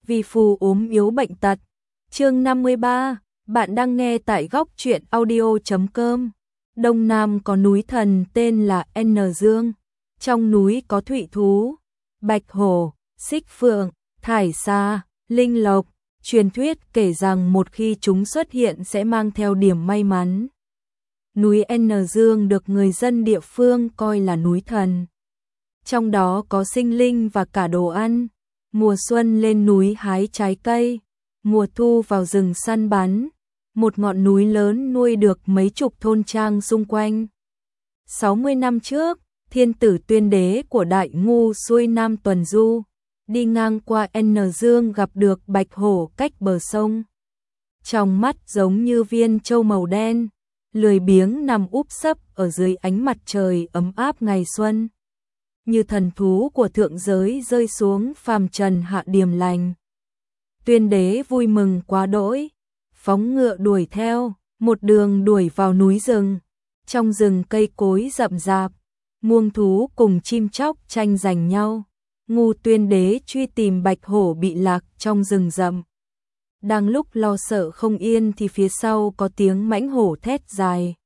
vì phù ốm yếu bệnh tật. Chương 53, bạn đang nghe tại góc truyện audio.com. Đông Nam có núi thần tên là N Dương. Trong núi có thụy thú, bạch hổ, xích phượng, thải sa, linh lộc. Truyền thuyết kể rằng một khi chúng xuất hiện sẽ mang theo điểm may mắn. Núi N Dương được người dân địa phương coi là núi thần. Trong đó có sinh linh và cả đồ ăn. Mùa xuân lên núi hái trái cây, mùa thu vào rừng săn bắn. Một ngọn núi lớn nuôi được mấy chục thôn trang xung quanh. 60 năm trước, thiên tử Tuyên Đế của Đại Ngu xuôi Nam tuần du, đi ngang qua N Dương gặp được bạch hổ cách bờ sông. Trong mắt giống như viên châu màu đen, lười biếng nằm úp sấp ở dưới ánh mặt trời ấm áp ngày xuân. Như thần thú của thượng giới rơi xuống phàm trần hạ điềm lành. Tuyên Đế vui mừng quá đỗi, phóng ngựa đuổi theo, một đường đuổi vào núi rừng. Trong rừng cây cối rậm rạp, muông thú cùng chim chóc tranh giành nhau. Ngu Tuyên Đế truy tìm bạch hổ bị lạc trong rừng rậm. Đang lúc lo sợ không yên thì phía sau có tiếng mãnh hổ thét dài.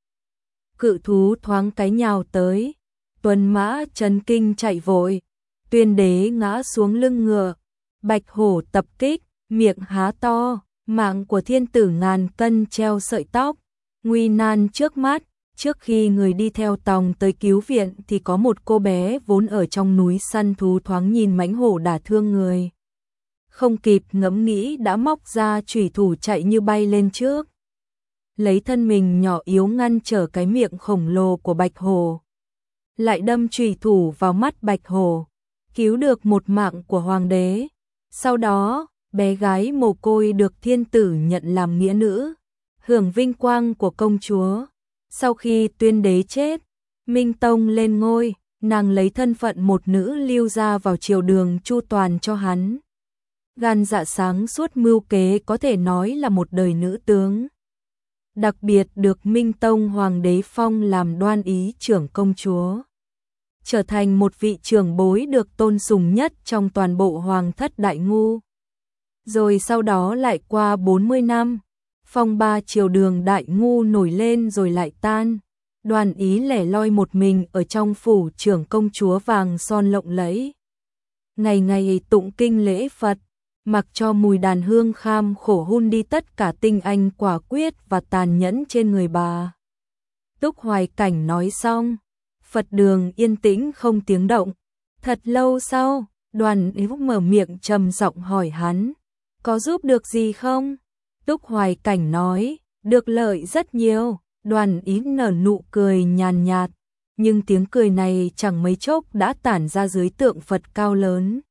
Cự thú thoáng cái nhào tới, tuần mã chấn kinh chạy vội. Tuyên Đế ngã xuống lưng ngựa, bạch hổ tập kích, miệng há to, mạng của thiên tử ngàn cân treo sợi tóc. Nguy nan trước mắt, trước khi người đi theo tòng tới cứu viện thì có một cô bé vốn ở trong núi săn thú thoáng nhìn mãnh hổ đả thương người. Không kịp ngẫm nghĩ đã móc ra chủy thủ chạy như bay lên trước. Lấy thân mình nhỏ yếu ngăn trở cái miệng khổng lồ của bạch hổ. Lại đâm chủy thủ vào mắt bạch hổ, cứu được một mạng của hoàng đế. Sau đó, bé gái mồ côi được thiên tử nhận làm nghĩa nữ, hưởng vinh quang của công chúa. Sau khi Tuyên Đế chết, Minh Tông lên ngôi, nàng lấy thân phận một nữ lưu ra vào triều đường chu toàn cho hắn. Gan dạ sáng suốt mưu kế, có thể nói là một đời nữ tướng. Đặc biệt được Minh Tông hoàng đế phong làm đoan ý trưởng công chúa, trở thành một vị trưởng bối được tôn sùng nhất trong toàn bộ hoàng thất Đại Ngu. Rồi sau đó lại qua 40 năm, phong ba triều đường Đại Ngu nổi lên rồi lại tan. Đoan ý lẻ loi một mình ở trong phủ trưởng công chúa vàng son lộng lẫy. Ngày ngày tụng kinh lễ Phật, mặc cho mùi đàn hương kham khổ hun đi tất cả tinh anh quả quyết và tàn nhẫn trên người bà. Túc Hoài Cảnh nói xong, Phật đường yên tĩnh không tiếng động. Thật lâu sau, Đoan ý mở miệng trầm giọng hỏi hắn, có giúp được gì không? Túc Hoài Cảnh nói, được lợi rất nhiều. Đoan ý nở nụ cười nhàn nhạt, nhưng tiếng cười này chẳng mấy chốc đã tản ra dưới tượng Phật cao lớn.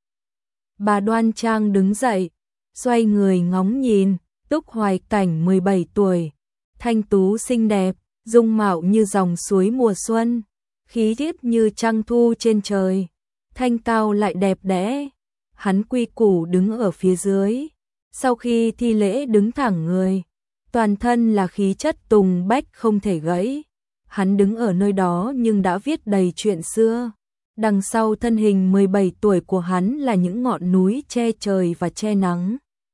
Bà đoan trang đứng dậy, xoay người ngóng nhìn. Túc Hoài Cảnh 17 tuổi, thanh tú xinh đẹp, dung mạo như dòng suối mùa xuân, khí tiết như trăng thu trên trời, thanh cao lại đẹp đẽ. Hắn quy củ đứng ở phía dưới, sau khi thi lễ đứng thẳng người, toàn thân là khí chất tùng bách không thể gãy. Hắn đứng ở nơi đó nhưng đã viết đầy chuyện xưa. Đằng sau thân hình 17 tuổi của hắn là những ngọn núi che trời và che nắng.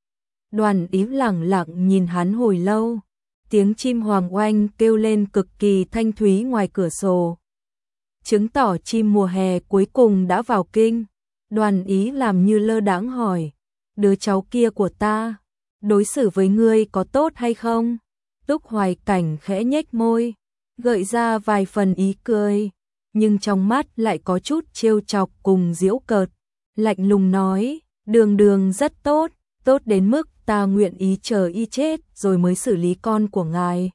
Đoan ý lẳng lặng nhìn hắn hồi lâu. Tiếng chim hoàng oanh kêu lên cực kỳ thanh thúy ngoài cửa sổ, chứng tỏ chim mùa hè cuối cùng đã vào kinh. Đoan ý làm như lơ đãng hỏi, đứa cháu kia của ta đối xử với ngươi có tốt hay không? Túc Hoài Cảnh khẽ nhếch môi, gợi ra vài phần ý cười, nhưng trong mắt lại có chút trêu chọc cùng giễu cợt. Lạnh lùng nói, đường đường rất tốt, tốt đến mức ta nguyện ý chờ y chết rồi mới xử lý con của ngài.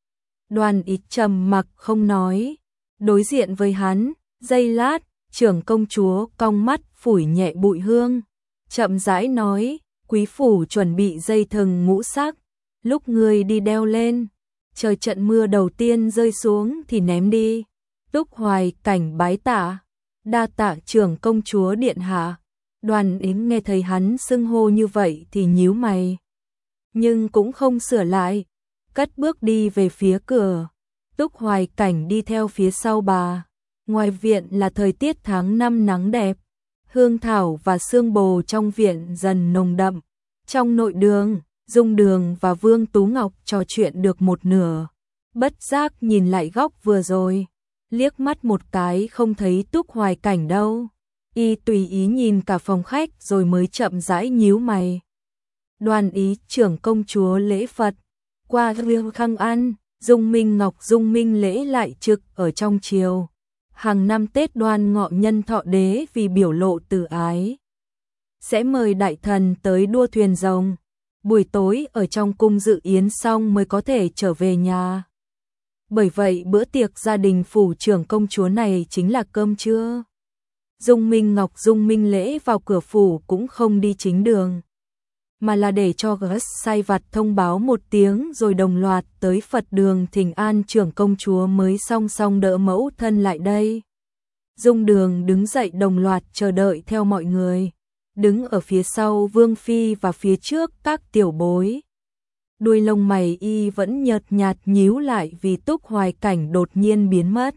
Đoan ý trầm mặc không nói, đối diện với hắn, giây lát, trưởng công chúa cong mắt phủi nhẹ bụi hương, chậm rãi nói, quý phủ chuẩn bị dây thừng ngũ sắc, lúc ngươi đi đeo lên, trời trận mưa đầu tiên rơi xuống thì ném đi. Túc Hoài Cảnh bái tạ, đa tạ trưởng công chúa điện hạ. Đoan ý nghe thấy hắn xưng hô như vậy thì nhíu mày, nhưng cũng không sửa lại, cất bước đi về phía cửa. Túc Hoài Cảnh đi theo phía sau bà. Ngoài viện là thời tiết tháng 5 nắng đẹp, hương thảo và sương bồ trong viện dần nồng đậm, Trong nội đường, Dung Đường và Vương Tú Ngọc trò chuyện được một nửa, bất giác nhìn lại góc vừa rồi, liếc mắt một cái không thấy Túc Hoài Cảnh đâu. Y tùy ý nhìn cả phòng khách rồi mới chậm rãi nhíu mày. Đoàn ý trưởng công chúa lễ Phật, qua riêng khăng ăn, Dung Minh Ngọc Dung Minh lễ lại trực ở trong triều. Hàng năm Tết Đoan Ngọ nhân thọ đế vì biểu lộ từ ái, sẽ mời đại thần tới đua thuyền rồng. Buổi tối ở trong cung dự yến xong mới có thể trở về nhà. Bởi vậy bữa tiệc gia đình phủ trưởng công chúa này chính là cơm trưa. Dung Minh Ngọc Dung Minh lễ vào cửa phủ cũng không đi chính đường, mà là để cho Gus sai vặt thông báo một tiếng rồi đồng loạt tới Phật đường thỉnh an trưởng công chúa mới song song đỡ mẫu thân lại đây. Dung Đường đứng dậy đồng loạt chờ đợi theo mọi người, đứng ở phía sau Vương Phi và phía trước các tiểu bối. Đuôi lông mày y vẫn nhợt nhạt nhíu lại vì Túc Hoài Cảnh đột nhiên biến mất.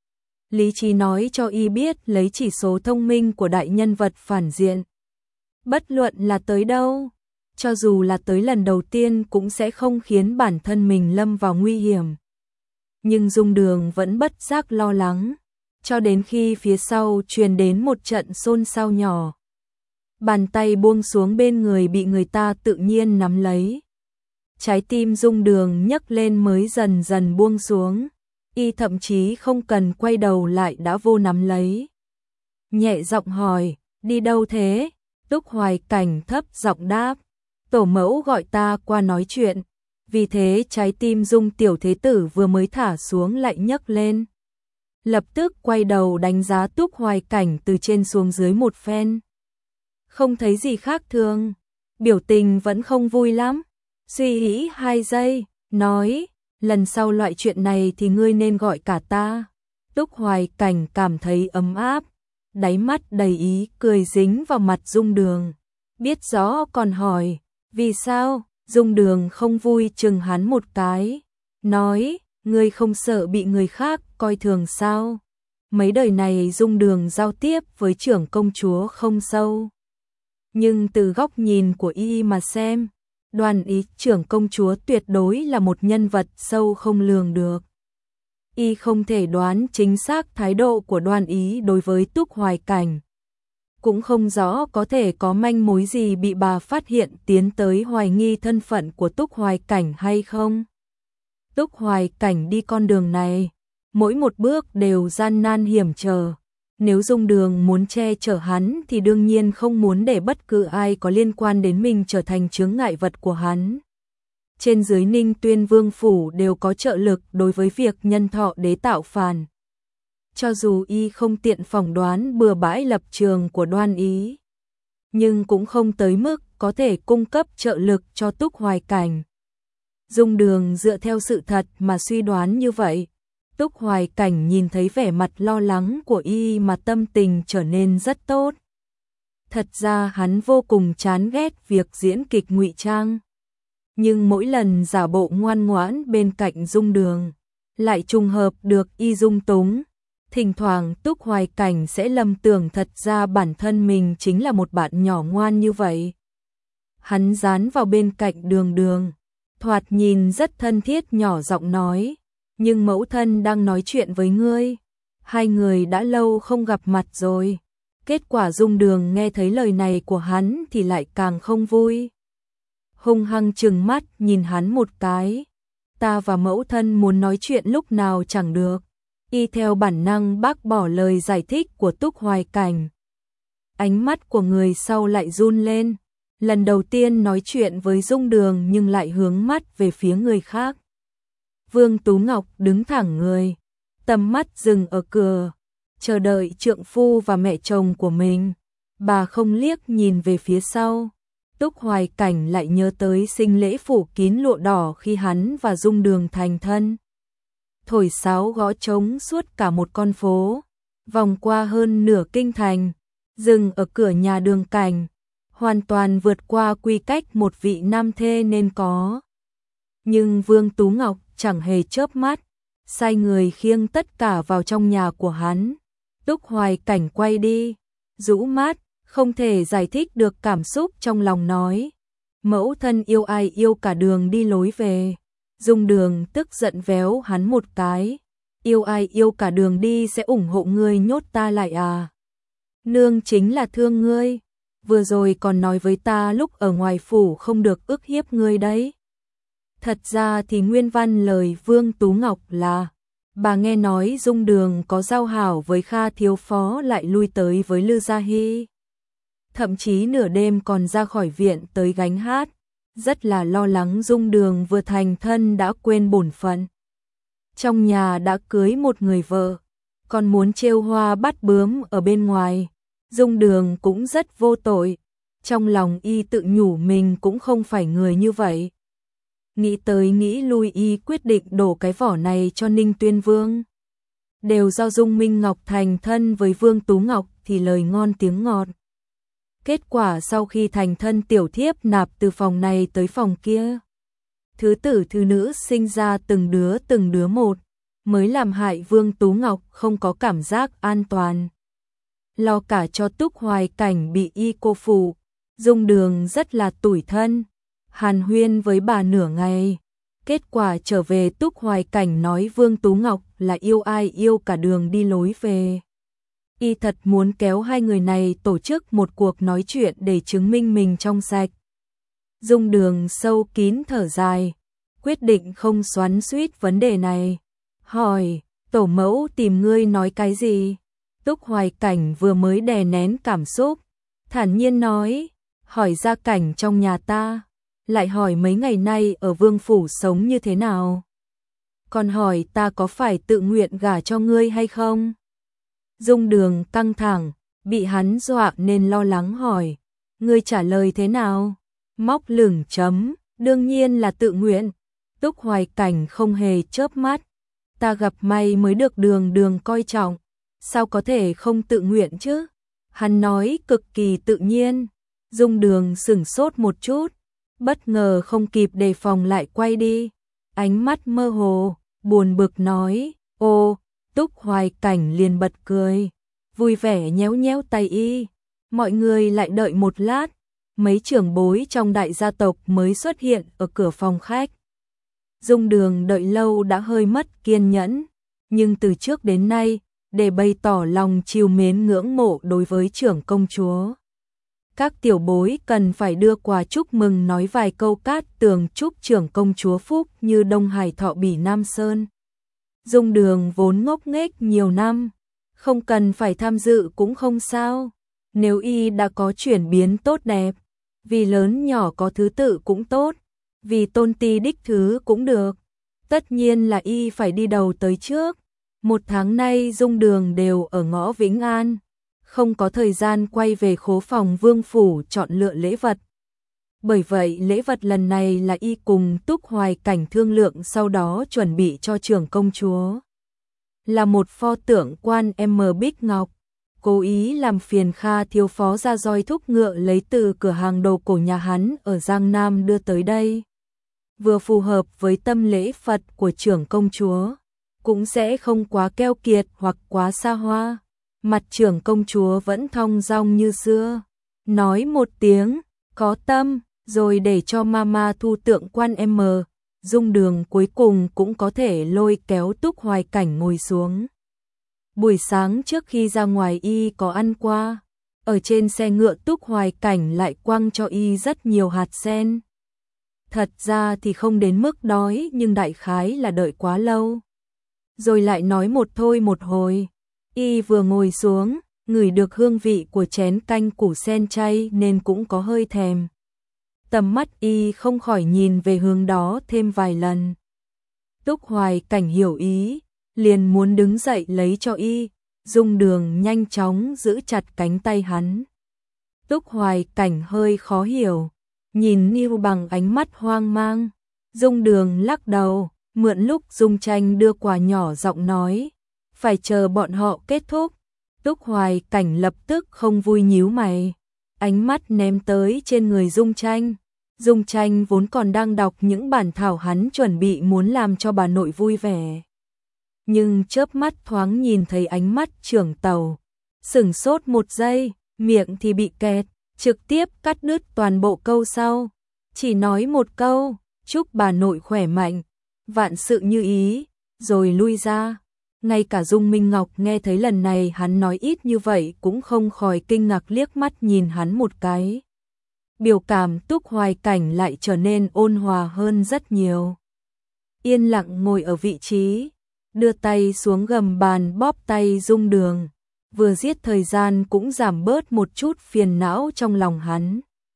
Lý trí nói cho y biết lấy chỉ số thông minh của đại nhân vật phản diện, bất luận là tới đâu, cho dù là tới lần đầu tiên cũng sẽ không khiến bản thân mình lâm vào nguy hiểm. Nhưng Dung Đường vẫn bất giác lo lắng, cho đến khi phía sau truyền đến một trận xôn xao nhỏ. Bàn tay buông xuống bên người bị người ta tự nhiên nắm lấy. Trái tim Dung Đường nhấc lên mới dần dần buông xuống. Y thậm chí không cần quay đầu lại đã vô nắm lấy. Nhẹ giọng hỏi, đi đâu thế? Túc Hoài Cảnh thấp giọng đáp, tổ mẫu gọi ta qua nói chuyện. Vì thế trái tim Dung tiểu thế tử vừa mới thả xuống lại nhấc lên. Lập tức quay đầu đánh giá Túc Hoài Cảnh từ trên xuống dưới một phen. Không thấy gì khác thường, biểu tình vẫn không vui lắm. Suy nghĩ 2 giây, nói, lần sau loại chuyện này thì ngươi nên gọi cả ta. Túc Hoài Cảnh cảm thấy ấm áp, đáy mắt đầy ý cười dính vào mặt Dung Đường. Biết rõ còn hỏi, vì sao? Dung Đường không vui chừng hắn một cái, nói, ngươi không sợ bị người khác coi thường sao? Mấy đời này Dung Đường giao tiếp với trưởng công chúa không sâu, nhưng từ góc nhìn của y mà xem, Đoàn ý trưởng công chúa tuyệt đối là một nhân vật sâu không lường được. Y không thể đoán chính xác thái độ của Đoàn ý đối với Túc Hoài Cảnh. Cũng không rõ có thể có manh mối gì bị bà phát hiện tiến tới hoài nghi thân phận của Túc Hoài Cảnh hay không. Túc Hoài Cảnh đi con đường này, mỗi một bước đều gian nan hiểm trở. Nếu Dung Đường muốn che chở hắn thì đương nhiên không muốn để bất cứ ai có liên quan đến mình trở thành chướng ngại vật của hắn. Trên dưới Ninh Tuyên Vương phủ đều có trợ lực đối với việc nhân thọ đế tạo phản. Cho dù y không tiện phỏng đoán bừa bãi lập trường của Đoan ý, nhưng cũng không tới mức có thể cung cấp trợ lực cho Túc Hoài Cảnh. Dung Đường dựa theo sự thật mà suy đoán như vậy. Túc Hoài Cảnh nhìn thấy vẻ mặt lo lắng của y mà tâm tình trở nên rất tốt. Thật ra hắn vô cùng chán ghét việc diễn kịch ngụy trang. Nhưng mỗi lần giả bộ ngoan ngoãn bên cạnh Dung Đường, lại trùng hợp được y dung túng. Thỉnh thoảng Túc Hoài Cảnh sẽ lầm tưởng thật ra bản thân mình chính là một bạn nhỏ ngoan như vậy. Hắn dán vào bên cạnh Đường Đường, thoạt nhìn rất thân thiết nhỏ giọng nói, nhưng mẫu thân đang nói chuyện với ngươi. Hai người đã lâu không gặp mặt rồi. Kết quả Dung Đường nghe thấy lời này của hắn thì lại càng không vui. Hung hăng trừng mắt nhìn hắn một cái. Ta và mẫu thân muốn nói chuyện lúc nào chẳng được. Y theo bản năng bác bỏ lời giải thích của Túc Hoài Cảnh. Ánh mắt của người sau lại run lên. Lần đầu tiên nói chuyện với Dung Đường nhưng lại hướng mắt về phía người khác. Vương Tú Ngọc đứng thẳng người, tầm mắt dừng ở cửa, chờ đợi trượng phu và mẹ chồng của mình. Bà không liếc nhìn về phía sau. Túc Hoài Cảnh lại nhớ tới sinh lễ phủ kín lụa đỏ khi hắn và Dung Đường thành thân. Thổi sáo gõ trống suốt cả một con phố, vòng qua hơn nửa kinh thành, dừng ở cửa nhà Đường Cảnh, hoàn toàn vượt qua quy cách một vị nam thê nên có. Nhưng Vương Tú Ngọc chẳng hề chớp mắt, sai người khiêng tất cả vào trong nhà của hắn. Túc Hoài Cảnh quay đi, rũ mắt, không thể giải thích được cảm xúc trong lòng nói, Mẫu thân yêu ai yêu cả đường đi lối về. Dung Đường tức giận véo hắn một cái. Yêu ai yêu cả đường đi sẽ ủng hộ ngươi nhốt ta lại à? Nương chính là thương ngươi. Vừa rồi còn nói với ta lúc ở ngoài phủ không được ức hiếp ngươi đấy. Thật ra thì nguyên văn lời Vương Tú Ngọc là bà nghe nói Dung Đường có giao hảo với Kha thiếu phó lại lui tới với Lư Gia Hy. Thậm chí nửa đêm còn ra khỏi viện tới gánh hát. Rất là lo lắng Dung Đường vừa thành thân đã quên bổn phận. Trong nhà đã cưới một người vợ, còn muốn trêu hoa bắt bướm ở bên ngoài. Dung Đường cũng rất vô tội. Trong lòng y tự nhủ mình cũng không phải người như vậy. Nghĩ tới nghĩ lui y quyết định đổ cái vỏ này cho Ninh Tuyên Vương. Đều do Dung Minh Ngọc thành thân với Vương Tú Ngọc thì lời ngon tiếng ngọt. Kết quả sau khi thành thân tiểu thiếp nạp từ phòng này tới phòng kia. Thứ tử thứ nữ sinh ra từng đứa một, mới làm hại Vương Tú Ngọc không có cảm giác an toàn. Lo cả cho Túc Hoài Cảnh bị y cô phụ, Dung Đường rất là tủi thân. Hàn huyên với bà nửa ngày, kết quả trở về Túc Hoài Cảnh nói Vương Tú Ngọc là yêu ai yêu cả đường đi lối về. Y thật muốn kéo hai người này tổ chức một cuộc nói chuyện để chứng minh mình trong sạch. Dung Đường sâu kín thở dài, quyết định không xoắn xuýt vấn đề này. Hỏi, tổ mẫu tìm ngươi nói cái gì? Túc Hoài Cảnh vừa mới đè nén cảm xúc, thản nhiên nói, hỏi gia cảnh trong nhà ta, lại hỏi mấy ngày nay ở Vương phủ sống như thế nào. Còn hỏi ta có phải tự nguyện gả cho ngươi hay không? Dung Đường căng thẳng, bị hắn dọa nên lo lắng hỏi, ngươi trả lời thế nào? Móc lửng chấm, đương nhiên là tự nguyện. Túc Hoài Cảnh không hề chớp mắt, ta gặp may mới được Đường coi trọng, sao có thể không tự nguyện chứ? Hắn nói cực kỳ tự nhiên. Dung Đường sửng sốt một chút, bất ngờ không kịp đề phòng lại quay đi, ánh mắt mơ hồ, buồn bực nói, ô. Túc Hoài Cảnh liền bật cười, vui vẻ nhéo nhéo tay y. Mọi người lại đợi một lát, mấy trưởng bối trong đại gia tộc mới xuất hiện ở cửa phòng khách. Dung Đường đợi lâu đã hơi mất kiên nhẫn, nhưng từ trước đến nay, để bày tỏ lòng trìu mến ngưỡng mộ đối với trưởng công chúa, các tiểu bối cần phải đưa quà chúc mừng nói vài câu cát tường chúc trưởng công chúa phúc như Đông Hải Thọ Bỉ Nam Sơn. Dung Đường vốn ngốc nghếch nhiều năm, không cần phải tham dự cũng không sao. Nếu y đã có chuyển biến tốt đẹp, vì lớn nhỏ có thứ tự cũng tốt, vì tôn ti đích thứ cũng được. Tất nhiên là y phải đi đầu tới trước. Một tháng nay Dung Đường đều ở ngõ Vĩnh An, không có thời gian quay về khố phòng Vương phủ chọn lựa lễ vật. Bởi vậy lễ vật lần này là y cùng Túc Hoài Cảnh thương lượng sau đó chuẩn bị cho trưởng công chúa. Là một pho tượng quan M Bích Ngọc, cố ý làm phiền Kha thiếu phó ra roi thúc ngựa lấy từ cửa hàng đồ cổ nhà hắn ở Giang Nam đưa tới đây. Vừa phù hợp với tâm lễ Phật của trưởng công chúa, cũng sẽ không quá keo kiệt hoặc quá xa hoa. Mặt trưởng công chúa vẫn thong dong như xưa, nói một tiếng, có tâm, rồi để cho mama thu tượng quan M. Dung Đường cuối cùng cũng có thể lôi kéo Túc Hoài Cảnh ngồi xuống. Buổi sáng trước khi ra ngoài y có ăn qua, ở trên xe ngựa Túc Hoài Cảnh lại quăng cho y rất nhiều hạt sen. Thật ra thì không đến mức đói nhưng đại khái là đợi quá lâu. Rồi lại nói một thôi một hồi, y vừa ngồi xuống, ngửi được hương vị của chén canh củ sen chay nên cũng có hơi thèm. Tầm mắt y không khỏi nhìn về hướng đó thêm vài lần. Túc Hoài Cảnh hiểu ý, liền muốn đứng dậy lấy cho y. Dung Đường nhanh chóng giữ chặt cánh tay hắn. Túc Hoài Cảnh hơi khó hiểu, nhìn Niu bằng ánh mắt hoang mang. Dung Đường lắc đầu, mượn lúc Dung Tranh đưa quà nhỏ giọng nói, phải chờ bọn họ kết thúc. Túc Hoài Cảnh lập tức không vui nhíu mày, ánh mắt ném tới trên người Dung Tranh. Dung Tranh vốn còn đang đọc những bản thảo hắn chuẩn bị muốn làm cho bà nội vui vẻ. Nhưng chớp mắt thoáng nhìn thấy ánh mắt trưởng tàu, sửng sốt một giây, miệng thì bị kẹt, trực tiếp cắt đứt toàn bộ câu sau. chỉ nói một câu, chúc bà nội khỏe mạnh, vạn sự như ý, rồi lui ra. Ngay cả Dung Minh Ngọc nghe thấy lần này hắn nói ít như vậy cũng không khỏi kinh ngạc liếc mắt nhìn hắn một cái. Biểu cảm Túc Hoài Cảnh lại trở nên ôn hòa hơn rất nhiều. Yên lặng ngồi ở vị trí, đưa tay xuống gầm bàn bóp tay Dung Đường, vừa giết thời gian cũng giảm bớt một chút phiền não trong lòng hắn.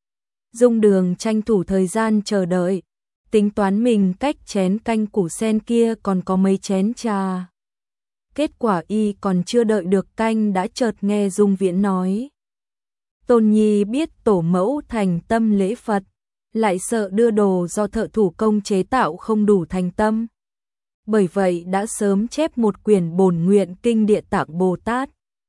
Dung Đường tranh thủ thời gian chờ đợi, tính toán mình cách chén canh củ sen kia còn có mấy chén trà. Kết quả y còn chưa đợi được canh đã chợt nghe Dung Viễn nói. Tôn Nhi biết tổ mẫu thành tâm lễ Phật, lại sợ đưa đồ do thợ thủ công chế tạo không đủ thành tâm. Bởi vậy đã sớm chép một quyển bổn nguyện kinh Địa Tạng Bồ Tát.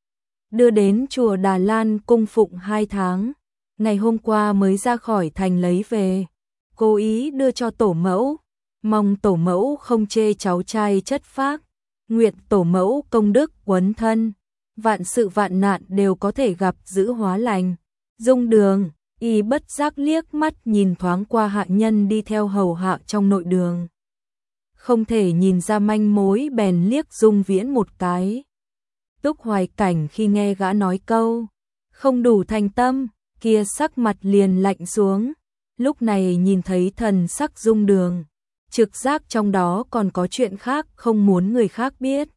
Đưa đến chùa Đà Lan cung phụng 2 tháng, ngày hôm qua mới ra khỏi thành lấy về. Cố ý đưa cho tổ mẫu, mong tổ mẫu không chê cháu trai chất phác. Nguyện tổ mẫu công đức quấn thân, vạn sự vạn nạn đều có thể gặp giữ hóa lành. Dung Đường, y bất giác liếc mắt nhìn thoáng qua hạ nhân đi theo hầu hạ trong nội đường. Không thể nhìn ra manh mối bèn liếc Dung Viễn một cái. Túc Hoài Cảnh khi nghe gã nói câu không đủ thành tâm, kia sắc mặt liền lạnh xuống. Lúc này nhìn thấy thần sắc Dung Đường, trực giác trong đó còn có chuyện khác không muốn người khác biết.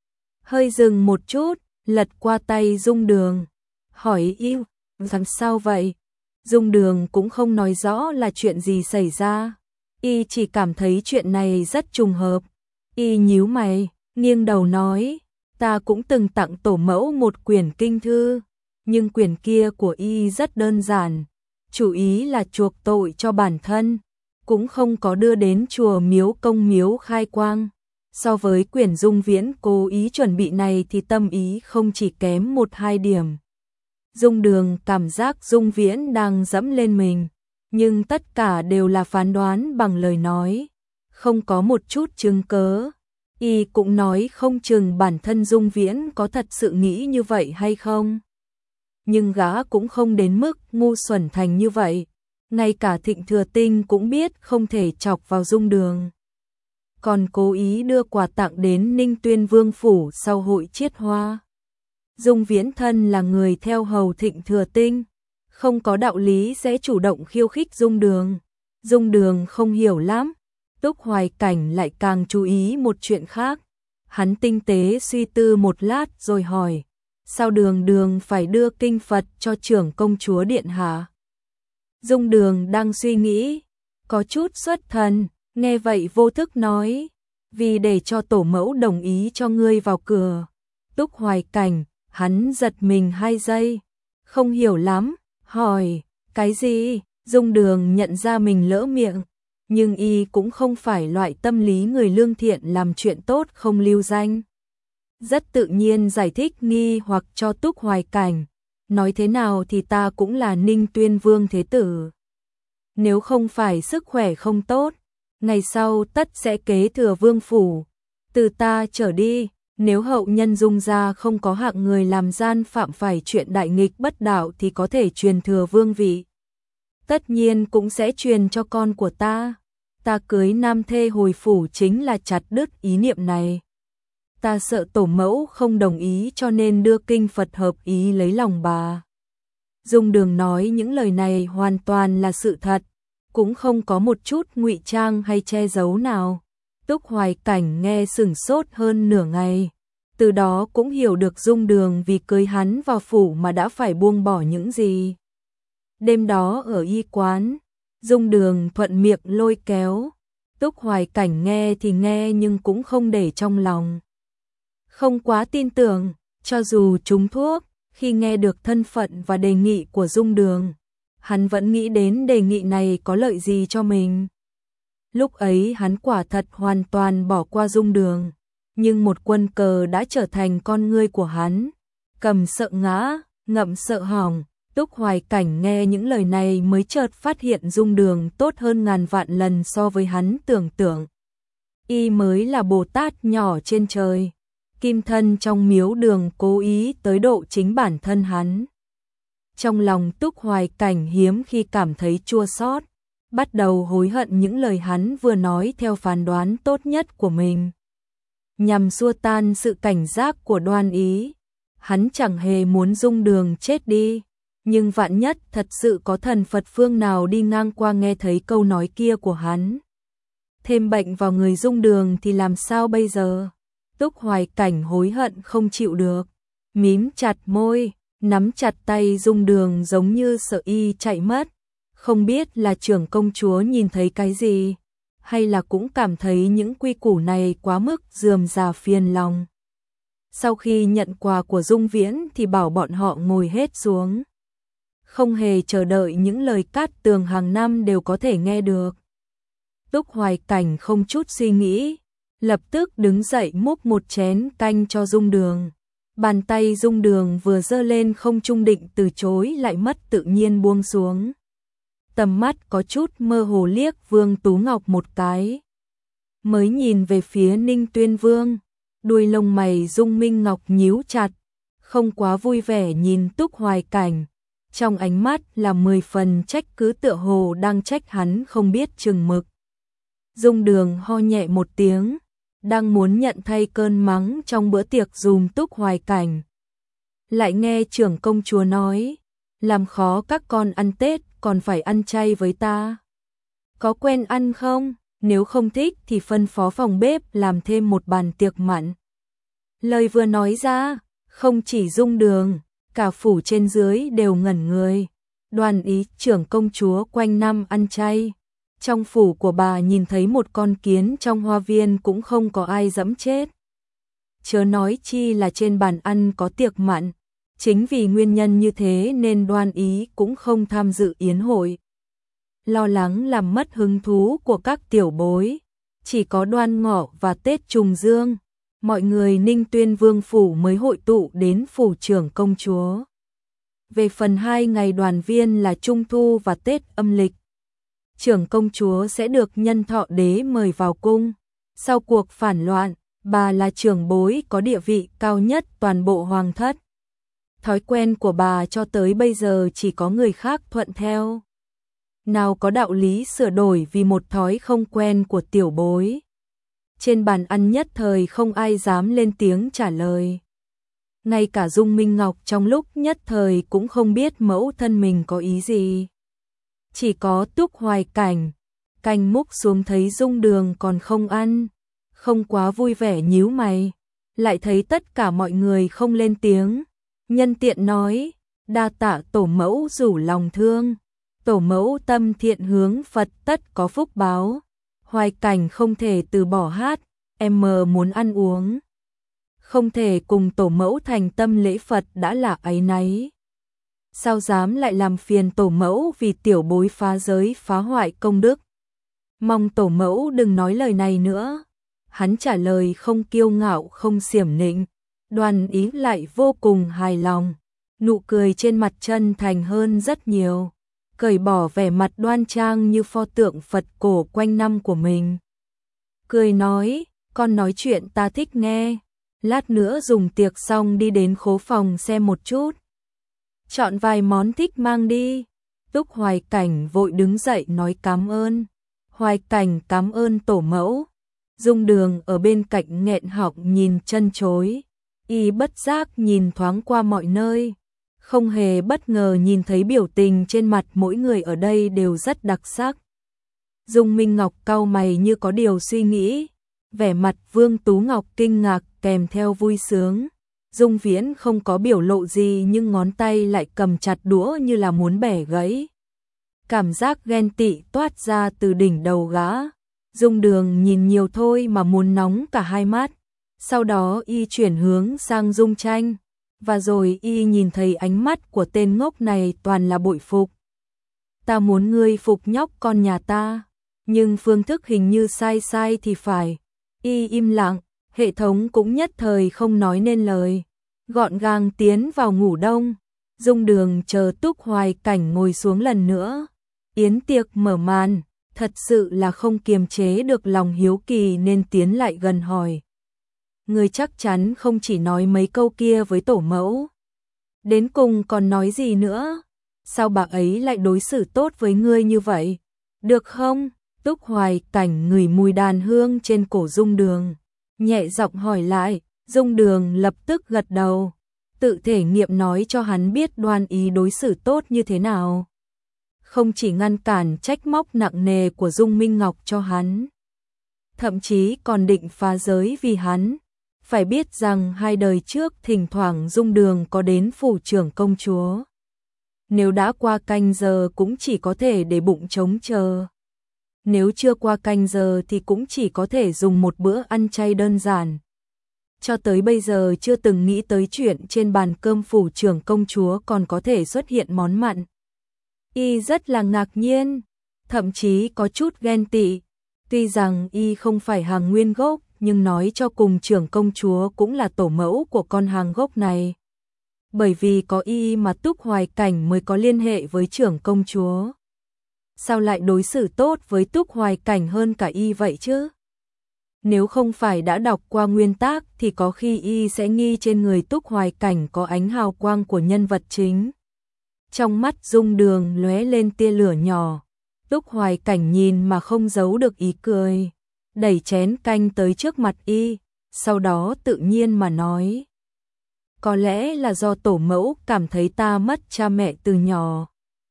Hơi dừng một chút, lật qua tay Dung Đường, hỏi yêu, làm sao vậy? Dung Đường cũng không nói rõ là chuyện gì xảy ra, y chỉ cảm thấy chuyện này rất trùng hợp. Y nhíu mày, nghiêng đầu nói, ta cũng từng tặng tổ mẫu một quyển kinh thư, nhưng quyển kia của y rất đơn giản, chủ ý là chuộc tội cho bản thân, cũng không có đưa đến chùa miếu công miếu khai quang. So với quyển Dung Viễn cố ý chuẩn bị này thì tâm ý không chỉ kém 1-2 điểm. Dung Đường cảm giác Dung Viễn đang dẫm lên mình, nhưng tất cả đều là phán đoán bằng lời nói, không có một chút chứng cớ. Y cũng nói không chừng bản thân Dung Viễn có thật sự nghĩ như vậy hay không. Nhưng gã cũng không đến mức ngu xuẩn thành như vậy. Ngay cả Thịnh Thừa Tinh cũng biết không thể chọc vào Dung Đường. Còn cố ý đưa quà tặng đến Ninh Tuyên Vương phủ sau hội chiết hoa. Dung Viễn thân là người theo hầu Thịnh Thừa Tinh, không có đạo lý sẽ chủ động khiêu khích Dung Đường. Dung Đường không hiểu lắm, Túc Hoài Cảnh lại càng chú ý một chuyện khác. Hắn tinh tế suy tư một lát rồi hỏi, sao Đường phải đưa kinh Phật cho trưởng công chúa điện hạ? Dung Đường đang suy nghĩ, có chút xuất thần, nghe vậy vô thức nói, vì để cho tổ mẫu đồng ý cho ngươi vào cửa. Túc Hoài Cảnh, hắn giật mình 2 giây, không hiểu lắm, hỏi, cái gì? Dung Đường nhận ra mình lỡ miệng, nhưng y cũng không phải loại tâm lý người lương thiện làm chuyện tốt không lưu danh. Rất tự nhiên giải thích nghi hoặc cho Túc Hoài Cảnh, nói thế nào thì ta cũng là Ninh Tuyên Vương thế tử. Nếu không phải sức khỏe không tốt, ngày sau tất sẽ kế thừa vương phủ. Từ ta trở đi, nếu hậu nhân Dung gia không có hạng người làm gian phạm phải chuyện đại nghịch bất đạo thì có thể truyền thừa vương vị. Tất nhiên cũng sẽ truyền cho con của ta. Ta cưới nam thê hồi phủ chính là chặt đứt ý niệm này. Ta sợ tổ mẫu không đồng ý cho nên đưa kinh Phật hợp ý lấy lòng bà. Dung Đường nói những lời này hoàn toàn là sự thật, cũng không có một chút ngụy trang hay che giấu nào. Túc Hoài Cảnh nghe sửng sốt hơn nửa ngày, từ đó cũng hiểu được Dung Đường vì cưới hắn vào phủ mà đã phải buông bỏ những gì. Đêm đó ở y quán, Dung Đường thuận miệng lôi kéo. Túc Hoài Cảnh nghe thì nghe nhưng cũng không để trong lòng. Không quá tin tưởng, cho dù trúng thuốc, khi nghe được thân phận và đề nghị của Dung Đường, hắn vẫn nghĩ đến đề nghị này có lợi gì cho mình. Lúc ấy hắn quả thật hoàn toàn bỏ qua Dung Đường, nhưng một quân cờ đã trở thành con ngươi của hắn, cầm sợ ngã, ngậm sợ hỏng. Túc Hoài Cảnh nghe những lời này mới chợt phát hiện Dung Đường tốt hơn ngàn vạn lần so với hắn tưởng tượng. Y mới là Bồ Tát nhỏ trên trời, kim thân trong miếu đường cố ý tới độ chính bản thân hắn. Trong lòng Túc Hoài Cảnh hiếm khi cảm thấy chua xót, bắt đầu hối hận những lời hắn vừa nói theo phán đoán tốt nhất của mình. Nhằm xua tan sự cảnh giác của Đoan Ý, hắn chẳng hề muốn Dung Đường chết đi, nhưng vạn nhất thật sự có thần Phật phương nào đi ngang qua nghe thấy câu nói kia của hắn, thêm bệnh vào người Dung Đường thì làm sao bây giờ? Túc Hoài Cảnh hối hận không chịu được, mím chặt môi, nắm chặt tay Dung Đường giống như sợ y chạy mất. Không biết là trưởng công chúa nhìn thấy cái gì, hay là cũng cảm thấy những quy củ này quá mức rườm rà phiền lòng. Sau khi nhận quà của Dung Viễn thì bảo bọn họ ngồi hết xuống. Không hề chờ đợi những lời cát tường hàng năm đều có thể nghe được. Túc Hoài Cảnh không chút suy nghĩ, lập tức đứng dậy múc một chén canh cho Dung Đường. Bàn tay Dung Đường vừa giơ lên không trung định từ chối lại mất tự nhiên buông xuống. Tầm mắt có chút mơ hồ liếc Vương Tú Ngọc một cái. Mới nhìn về phía Ninh Tuyên Vương, đuôi lông mày Dung Minh Ngọc nhíu chặt, không quá vui vẻ nhìn Túc Hoài Cảnh. Trong ánh mắt là 10 phần trách cứ tựa hồ đang trách hắn không biết chừng mực. Dung Đường ho nhẹ một tiếng, đang muốn nhận thay cơn mắng trong bữa tiệc dùm Túc Hoài Cảnh. Lại nghe trưởng công chúa nói, làm khó các con ăn Tết còn phải ăn chay với ta. Có quen ăn không? Nếu không thích thì phân phó phòng bếp làm thêm một bàn tiệc mặn. Lời vừa nói ra, không chỉ Dung Đường, cả phủ trên dưới đều ngẩn người. Đoan Ý trưởng công chúa quanh năm ăn chay. Trong phủ của bà nhìn thấy một con kiến trong hoa viên cũng không có ai dẫm chết. Chớ nói chi là trên bàn ăn có tiệc mặn. Chính vì nguyên nhân như thế nên Đoan Ý cũng không tham dự yến hội. Lo lắng làm mất hứng thú của các tiểu bối. Chỉ có Đoan Ngọ và Tết Trùng Dương, mọi người Ninh Tuyên Vương phủ mới hội tụ đến phủ trưởng công chúa. Về phần 2 ngày đoàn viên là Trung Thu và Tết âm lịch, trưởng công chúa sẽ được Nhân Thọ Đế mời vào cung. Sau cuộc phản loạn, bà là trưởng bối có địa vị cao nhất toàn bộ hoàng thất. Thói quen của bà cho tới bây giờ chỉ có người khác thuận theo. Nào có đạo lý sửa đổi vì một thói không quen của tiểu bối. Trên bàn ăn nhất thời không ai dám lên tiếng trả lời. Ngay cả Dung Minh Ngọc trong lúc nhất thời cũng không biết mẫu thân mình có ý gì. Chỉ có Túc Hoài Cảnh, canh múc xuống thấy Dung Đường còn không ăn, không quá vui vẻ nhíu mày, lại thấy tất cả mọi người không lên tiếng. Nhân tiện nói, đa tạ tổ mẫu rủ lòng thương, tổ mẫu tâm thiện hướng Phật tất có phúc báo. Hoài Cảnh không thể từ bỏ hát, em muốn ăn uống. Không thể cùng tổ mẫu thành tâm lễ Phật đã là áy náy. Sao dám lại làm phiền tổ mẫu vì tiểu bối phá giới phá hoại công đức. Mong tổ mẫu đừng nói lời này nữa. Hắn trả lời không kiêu ngạo không xiểm nịnh. Đoan Ý lại vô cùng hài lòng, nụ cười trên mặt chân thành hơn rất nhiều, cởi bỏ vẻ mặt đoan trang như pho tượng Phật cổ quanh năm của mình. Cười nói, con nói chuyện ta thích nghe, lát nữa dùng tiệc xong đi đến khố phòng xem một chút. Chọn vài món thích mang đi. Túc Hoài Cảnh vội đứng dậy nói cảm ơn. Hoài Cảnh cảm ơn tổ mẫu. Dung Đường ở bên cạnh nghẹn họng nhìn chân chối. Y bất giác nhìn thoáng qua mọi nơi, không hề bất ngờ nhìn thấy biểu tình trên mặt mỗi người ở đây đều rất đặc sắc. Dung Minh Ngọc cau mày như có điều suy nghĩ, vẻ mặt Vương Tú Ngọc kinh ngạc kèm theo vui sướng. Dung Viễn không có biểu lộ gì nhưng ngón tay lại cầm chặt đũa như là muốn bẻ gãy. Cảm giác ghen tị toát ra từ đỉnh đầu gã. Dung Đường nhìn nhiều thôi mà muốn nóng cả hai mắt. Sau đó y chuyển hướng sang Dung Tranh, và rồi y nhìn thấy ánh mắt của tên ngốc này toàn là bội phục. Ta muốn ngươi phục nhóc con nhà ta, nhưng phương thức hình như sai thì phải. Y im lặng, hệ thống cũng nhất thời không nói nên lời, gọn gàng tiến vào ngủ đông. Dung Đường chờ Túc Hoài Cảnh ngồi xuống lần nữa. Yến tiệc mở màn, thật sự là không kiềm chế được lòng hiếu kỳ nên tiến lại gần hỏi. Ngươi chắc chắn không chỉ nói mấy câu kia với tổ mẫu. Đến cùng còn nói gì nữa? Sao bà ấy lại đối xử tốt với ngươi như vậy? Được không? Túc Hoài Cảnh ngửi mùi đàn hương trên cổ Dung Đường, nhẹ giọng hỏi lại. Dung Đường lập tức gật đầu, tự thể nghiệm nói cho hắn biết Đoan Ý đối xử tốt như thế nào. Không chỉ ngăn cản trách móc nặng nề của Dung Minh Ngọc cho hắn, thậm chí còn định phá giới vì hắn. Phải biết rằng 2 đời trước thỉnh thoảng Dung Đường có đến phủ trưởng công chúa. Nếu đã qua canh giờ cũng chỉ có thể để bụng trống chờ. Nếu chưa qua canh giờ thì cũng chỉ có thể dùng một bữa ăn chay đơn giản. Cho tới bây giờ chưa từng nghĩ tới chuyện trên bàn cơm phủ trưởng công chúa còn có thể xuất hiện món mặn. Y rất là ngạc nhiên, thậm chí có chút ghen tị. Tuy rằng Y không phải hàng nguyên gốc, nhưng nói cho cùng trưởng công chúa cũng là tổ mẫu của con hàng gốc này. Bởi vì có Y mà Túc Hoài Cảnh mới có liên hệ với trưởng công chúa. Sao lại đối xử tốt với Túc Hoài Cảnh hơn cả Y vậy chứ? Nếu không phải đã đọc qua nguyên tác thì có khi Y sẽ nghi trên người Túc Hoài Cảnh có ánh hào quang của nhân vật chính. Trong mắt Dung Đường lóe lên tia lửa nhỏ. Túc Hoài Cảnh nhìn mà không giấu được ý cười, đẩy chén canh tới trước mặt Y, sau đó tự nhiên mà nói. Có lẽ là do tổ mẫu cảm thấy ta mất cha mẹ từ nhỏ.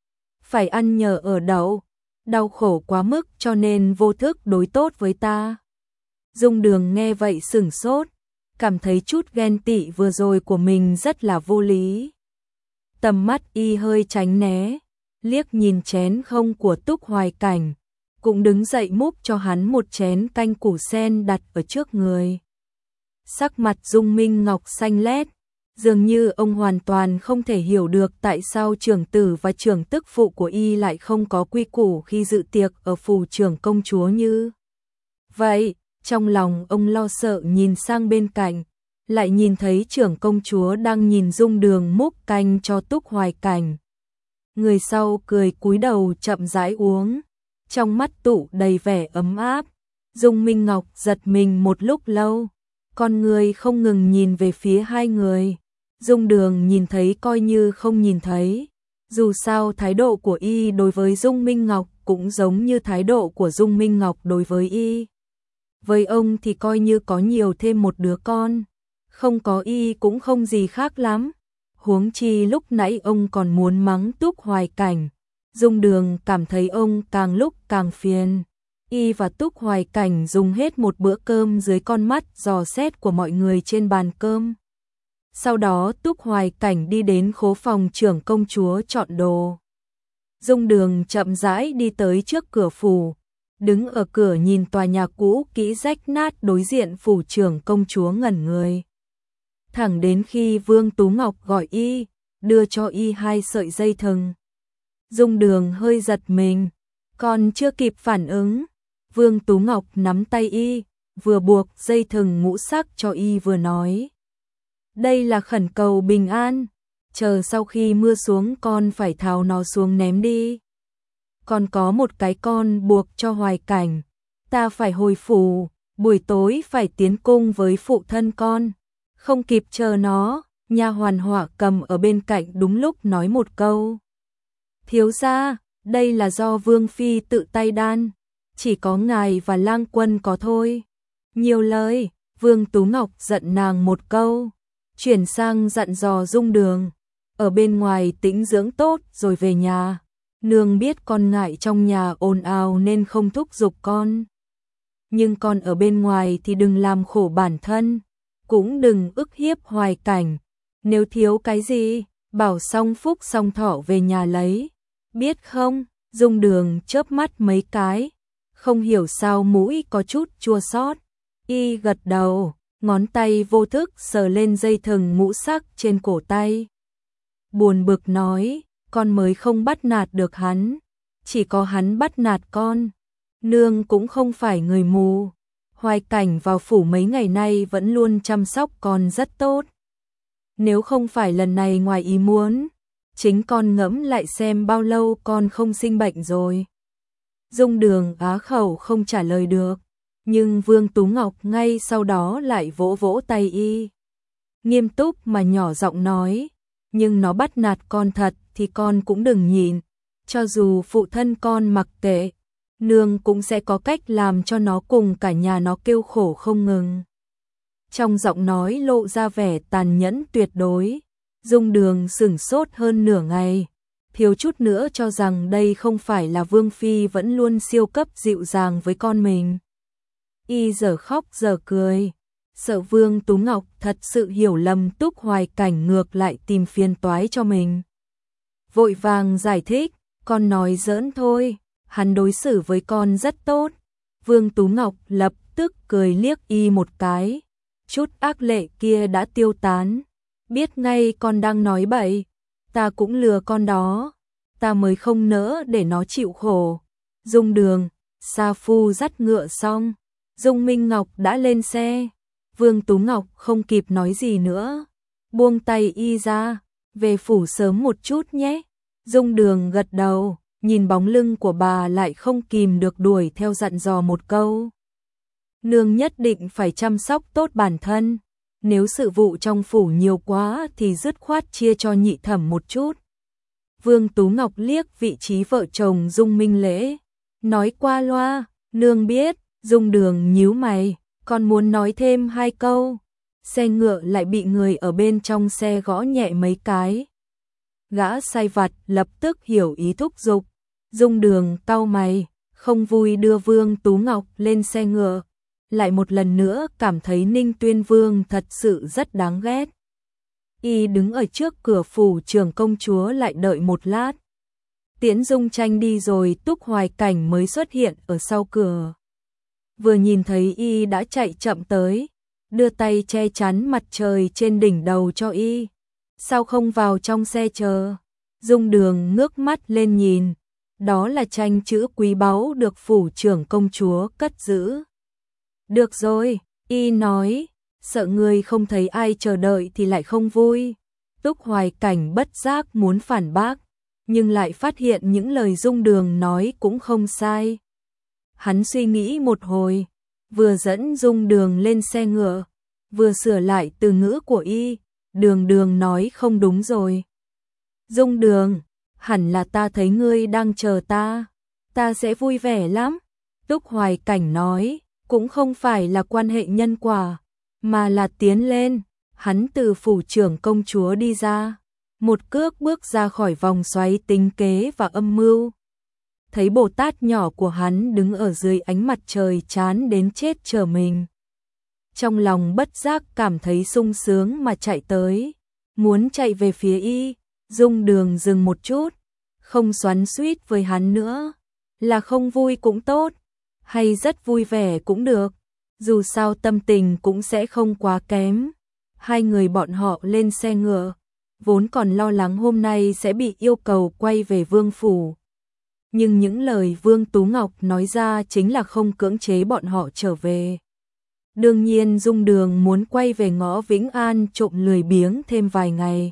Phải ăn nhờ ở đậu, đau khổ quá mức cho nên vô thức đối tốt với ta. Dung Đường nghe vậy sửng sốt, cảm thấy chút ghen tị vừa rồi của mình rất là vô lý. Tầm mắt Y hơi tránh né, liếc nhìn chén không của Túc Hoài Cảnh, cũng đứng dậy múc cho hắn một chén canh củ sen đặt ở trước người. Sắc mặt Dung Minh Ngọc xanh lét, dường như ông hoàn toàn không thể hiểu được tại sao trưởng tử và trưởng tức phụ của Y lại không có quy củ khi dự tiệc ở phủ trưởng công chúa như vậy. Trong lòng ông lo sợ nhìn sang bên cạnh, lại nhìn thấy trưởng công chúa đang nhìn Dung Đường múc canh cho Túc Hoài Cảnh. Người sau cười cúi đầu chậm rãi uống, trong mắt tụ đầy vẻ ấm áp. Dung Minh Ngọc giật mình một lúc lâu, con người không ngừng nhìn về phía hai người. Dung Đường nhìn thấy coi như không nhìn thấy, dù sao thái độ của Y đối với Dung Minh Ngọc cũng giống như thái độ của Dung Minh Ngọc đối với Y. Với ông thì coi như có nhiều thêm một đứa con, không có Y cũng không gì khác lắm. Huống chi lúc nãy ông còn muốn mắng Túc Hoài Cảnh. Dung Đường cảm thấy ông càng lúc càng phiền. Y và Túc Hoài Cảnh dùng hết một bữa cơm dưới con mắt dò xét của mọi người trên bàn cơm. Sau đó Túc Hoài Cảnh đi đến khố phòng trưởng công chúa chọn đồ. Dung Đường chậm rãi đi tới trước cửa phủ, đứng ở cửa nhìn tòa nhà cũ kỹ rách nát đối diện phủ trưởng công chúa ngẩn người. Thẳng đến khi Vương Tú Ngọc gọi Y, đưa cho Y 2 sợi dây thừng. Dung Đường hơi giật mình, còn chưa kịp phản ứng, Vương Tú Ngọc nắm tay Y, vừa buộc dây thừng ngũ sắc cho Y vừa nói. Đây là khẩn cầu bình an, chờ sau khi mưa xuống con phải tháo nó xuống ném đi. Còn có một cái con buộc cho Hoài Cảnh, ta phải hồi phủ, buổi tối phải tiến cung với phụ thân con. Không kịp chờ nó, nha hoàn Họa Cầm ở bên cạnh đúng lúc nói một câu. Thiếu gia, đây là do Vương Phi tự tay đan, chỉ có ngài và lang quân có thôi. Nhiều lời, Vương Tú Ngọc giận nàng một câu, chuyển sang dặn dò Dung Đường. Ở bên ngoài tĩnh dưỡng tốt rồi về nhà. Nương biết con ngại trong nhà ồn ào nên không thúc giục con. Nhưng con ở bên ngoài thì đừng làm khổ bản thân, cũng đừng ức hiếp Hoài Cảnh. Nếu thiếu cái gì, bảo song phúc song thọ về nhà lấy. Biết không? Dung Đường chớp mắt mấy cái, không hiểu sao mũi có chút chua xót. Y gật đầu, ngón tay vô thức sờ lên dây thừng ngũ sắc trên cổ tay. Buồn bực nói, con mới không bắt nạt được hắn, chỉ có hắn bắt nạt con. Nương cũng không phải người mù. Hoài Cảnh vào phủ mấy ngày nay vẫn luôn chăm sóc con rất tốt. Nếu không phải lần này ngoài ý muốn, chính con ngẫm lại xem bao lâu con không sinh bệnh rồi. Dung Đường á khẩu không trả lời được, nhưng Vương Tú Ngọc ngay sau đó lại vỗ vỗ tay Y. Nghiêm túc mà nhỏ giọng nói, nhưng nó bắt nạt con thật thì con cũng đừng nhìn, cho dù phụ thân con mặc kệ, nương cũng sẽ có cách làm cho nó cùng cả nhà nó kêu khổ không ngừng. Trong giọng nói lộ ra vẻ tàn nhẫn tuyệt đối. Dung Đường sửng sốt hơn nửa ngày, thiếu chút nữa cho rằng đây không phải là Vương Phi vẫn luôn siêu cấp dịu dàng với con mình. Y giờ khóc giờ cười, sợ Vương Tú Ngọc thật sự hiểu lầm Túc Hoài Cảnh ngược lại tìm phiền toái cho mình. Vội vàng giải thích, con nói giỡn thôi, hắn đối xử với con rất tốt. Vương Tú Ngọc lập tức cười liếc Y một cái, chút ác lệ kia đã tiêu tán. Biết ngay con đang nói bậy, ta cũng lừa con đó, ta mới không nỡ để nó chịu khổ. Dung Đường, sa phu dắt ngựa xong, Dung Minh Ngọc đã lên xe. Vương Tú Ngọc không kịp nói gì nữa, buông tay Y ra, về phủ sớm một chút nhé. Dung Đường gật đầu, nhìn bóng lưng của bà lại không kìm được đuổi theo dặn dò một câu. Nương nhất định phải chăm sóc tốt bản thân, nếu sự vụ trong phủ nhiều quá thì dứt khoát chia cho nhị thẩm một chút. Vương Tú Ngọc liếc vị trí vợ chồng Dung Minh Lễ, nói qua loa, nương biết. Dung Đường nhíu mày, còn muốn nói thêm hai câu. Xe ngựa lại bị người ở bên trong xe gõ nhẹ mấy cái. Gã sai vặt lập tức hiểu ý thúc giục. Dung Đường cau mày, không vui đưa Vương Tú Ngọc lên xe ngựa. Lại một lần nữa cảm thấy Ninh Tuyên Vương thật sự rất đáng ghét. Y đứng ở trước cửa phủ trưởng công chúa lại đợi một lát. Tiễn Dung Tranh đi rồi Túc Hoài Cảnh mới xuất hiện ở sau cửa. Vừa nhìn thấy Y đã chạy chậm tới, đưa tay che chắn mặt trời trên đỉnh đầu cho Y. Sao không vào trong xe chờ? Dung Đường ngước mắt lên nhìn, đó là tranh chữ quý báu được phủ trưởng công chúa cất giữ. Được rồi, Y nói, sợ người không thấy ai chờ đợi thì lại không vui. Túc Hoài Cảnh bất giác muốn phản bác, nhưng lại phát hiện những lời Dung Đường nói cũng không sai. Hắn suy nghĩ một hồi, vừa dẫn Dung Đường lên xe ngựa, vừa sửa lại từ ngữ của Y. Đường nói không đúng rồi. Dung Đường, hẳn là ta thấy ngươi đang chờ ta sẽ vui vẻ lắm. Túc Hoài Cảnh nói, cũng không phải là quan hệ nhân quả, mà là tiến lên. Hắn từ phủ trưởng công chúa đi ra, một cước bước ra khỏi vòng xoáy tính kế và âm mưu. Thấy Bồ Tát nhỏ của hắn đứng ở dưới ánh mặt trời chán đến chết chờ mình. Trong lòng bất giác cảm thấy sung sướng mà chạy tới, muốn chạy về phía Y. Dung Đường dừng một chút, không xoắn xuýt với hắn nữa, là không vui cũng tốt, hay rất vui vẻ cũng được, dù sao tâm tình cũng sẽ không quá kém. Hai người bọn họ lên xe ngựa, vốn còn lo lắng hôm nay sẽ bị yêu cầu quay về vương phủ. Nhưng những lời Vương Tú Ngọc nói ra chính là không cưỡng chế bọn họ trở về. Đương nhiên Dung Đường muốn quay về ngõ Vĩnh An trộm lười biếng thêm vài ngày.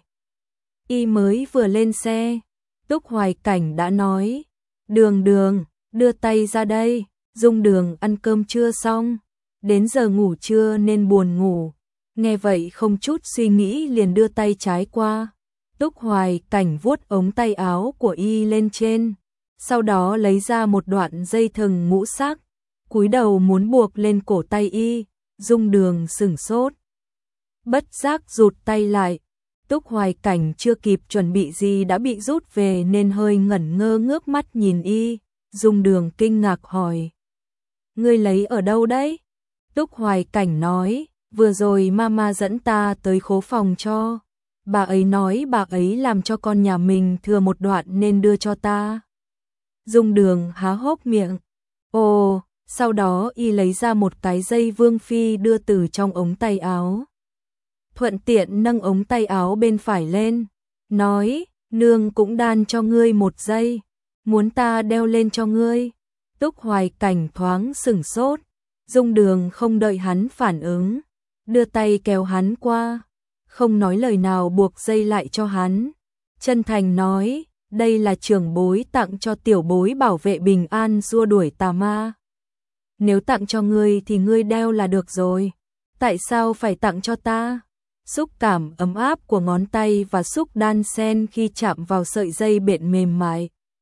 Y mới vừa lên xe, Túc Hoài Cảnh đã nói, Đường, đưa tay ra đây. Dung Đường ăn cơm chưa xong, đến giờ ngủ trưa nên buồn ngủ. Nghe vậy không chút suy nghĩ liền đưa tay trái qua. Túc Hoài Cảnh vuốt ống tay áo của Y lên trên, sau đó lấy ra một đoạn dây thừng ngũ sắc, cúi đầu muốn buộc lên cổ tay Y. Dung Đường sửng sốt, bất giác rụt tay lại. Túc Hoài Cảnh chưa kịp chuẩn bị gì đã bị rút về nên hơi ngẩn ngơ ngước mắt nhìn Y. Dung Đường kinh ngạc hỏi, ngươi lấy ở đâu đấy? Túc Hoài Cảnh nói, vừa rồi mama dẫn ta tới khố phòng cho. Bà ấy nói bà ấy làm cho con nhà mình thừa một đoạn nên đưa cho ta. Dung Đường há hốc miệng. Ồ, sau đó Y lấy ra một cái dây Vương Phi đưa từ trong ống tay áo. Thuận tiện nâng ống tay áo bên phải lên, nói, nương cũng đan cho ngươi một dây, muốn ta đeo lên cho ngươi. Túc Hoài Cảnh thoáng sửng sốt, Dung Đường không đợi hắn phản ứng, đưa tay kéo hắn qua, không nói lời nào buộc dây lại cho hắn. Chân thành nói, đây là trưởng bối tặng cho tiểu bối bảo vệ bình an xua đuổi tà ma. Nếu tặng cho ngươi thì ngươi đeo là được rồi, tại sao phải tặng cho ta? Xúc cảm ấm áp của ngón tay và xúc đan sen khi chạm vào sợi dây bện mềm mại.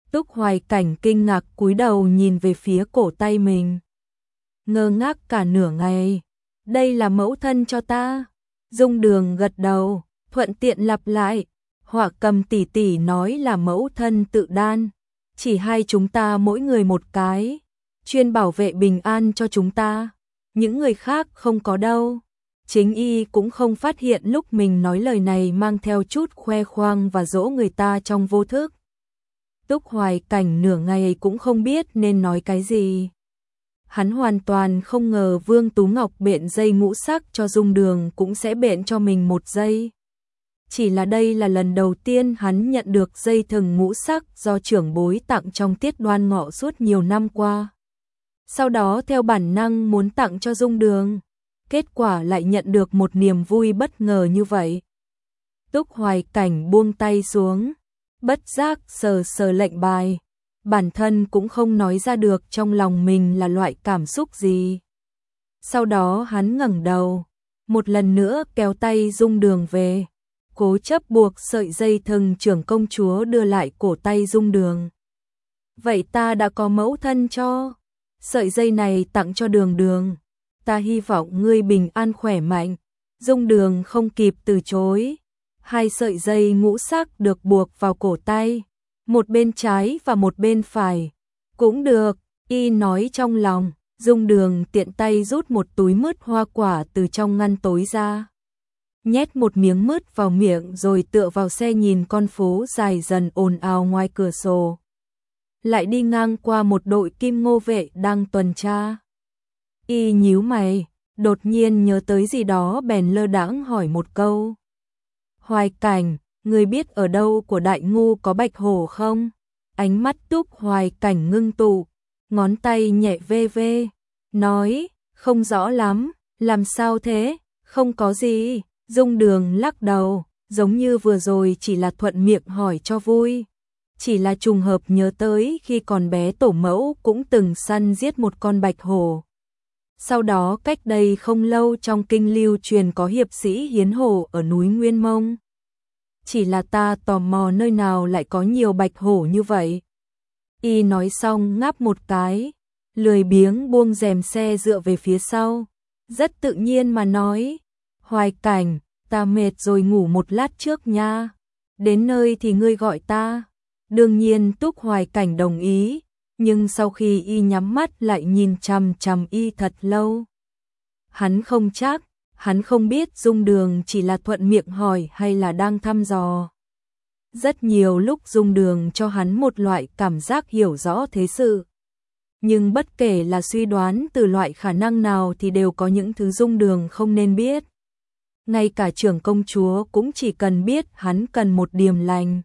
Túc Hoài Cảnh kinh ngạc cúi đầu nhìn về phía cổ tay mình. Ngơ ngác cả nửa ngày. Đây là mẫu thân cho ta. Dung Đường gật đầu, thuận tiện lặp lại. Họa Cầm tỷ tỷ nói là mẫu thân tự đan. Chỉ hai chúng ta mỗi người một cái. Chuyên bảo vệ bình an cho chúng ta. Những người khác không có đâu. Chính y cũng không phát hiện lúc mình nói lời này mang theo chút khoe khoang và dỗ người ta trong vô thức. Túc Hoài Cảnh nửa ngày cũng không biết nên nói cái gì. Hắn hoàn toàn không ngờ Vương Tú Ngọc bện dây ngũ sắc cho Dung Đường cũng sẽ bện cho mình một dây. Chỉ là đây là lần đầu tiên hắn nhận được dây thừng ngũ sắc do trưởng bối tặng trong tiết đoan ngọ suốt nhiều năm qua. Sau đó theo bản năng muốn tặng cho Dung Đường, kết quả lại nhận được một niềm vui bất ngờ như vậy. Túc Hoài Cảnh buông tay xuống, bất giác sờ sờ lệnh bài, bản thân cũng không nói ra được trong lòng mình là loại cảm xúc gì. Sau đó hắn ngẩng đầu, một lần nữa kéo tay Dung Đường về, cố chấp buộc sợi dây thừng trưởng công chúa đưa lại cổ tay Dung Đường. Vậy ta đã có mẫu thân cho, sợi dây này tặng cho Đường Đường, ta hy vọng ngươi bình an khỏe mạnh. Dung Đường không kịp từ chối. Hai sợi dây ngũ sắc được buộc vào cổ tay, một bên trái và một bên phải. Cũng được, y nói trong lòng. Dung Đường tiện tay rút một túi mứt hoa quả từ trong ngăn tối ra, nhét một miếng mứt vào miệng rồi tựa vào xe nhìn con phố dài dần ồn ào ngoài cửa sổ. Lại đi ngang qua một đội kim ngô vệ đang tuần tra. Y nhíu mày, đột nhiên nhớ tới gì đó bèn lơ đãng hỏi một câu. Hoài Cảnh, người biết ở đâu của Đại Ngu có bạch hổ không? Ánh mắt Túc Hoài Cảnh ngưng tụ, ngón tay nhẹ vê vê, nói, không rõ lắm, làm sao thế, không có gì. Dung Đường lắc đầu, giống như vừa rồi chỉ là thuận miệng hỏi cho vui. Chỉ là trùng hợp nhớ tới khi còn bé tổ mẫu cũng từng săn giết một con bạch hổ. Sau đó cách đây không lâu trong kinh lưu truyền có hiệp sĩ hiến hổ ở núi Nguyên Mông. Chỉ là ta tò mò nơi nào lại có nhiều bạch hổ như vậy. Y nói xong ngáp một cái, lười biếng buông rèm xe dựa về phía sau, rất tự nhiên mà nói, Hoài Cảnh, ta mệt rồi ngủ một lát trước nha, đến nơi thì ngươi gọi ta. Đương nhiên Túc Hoài Cảnh đồng ý, nhưng sau khi y nhắm mắt lại nhìn chằm chằm y thật lâu. Hắn không chắc, hắn không biết Dung Đường chỉ là thuận miệng hỏi hay là đang thăm dò. Rất nhiều lúc Dung Đường cho hắn một loại cảm giác hiểu rõ thế sự. Nhưng bất kể là suy đoán từ loại khả năng nào thì đều có những thứ Dung Đường không nên biết. Ngay cả trưởng công chúa cũng chỉ cần biết hắn cần một điềm lành,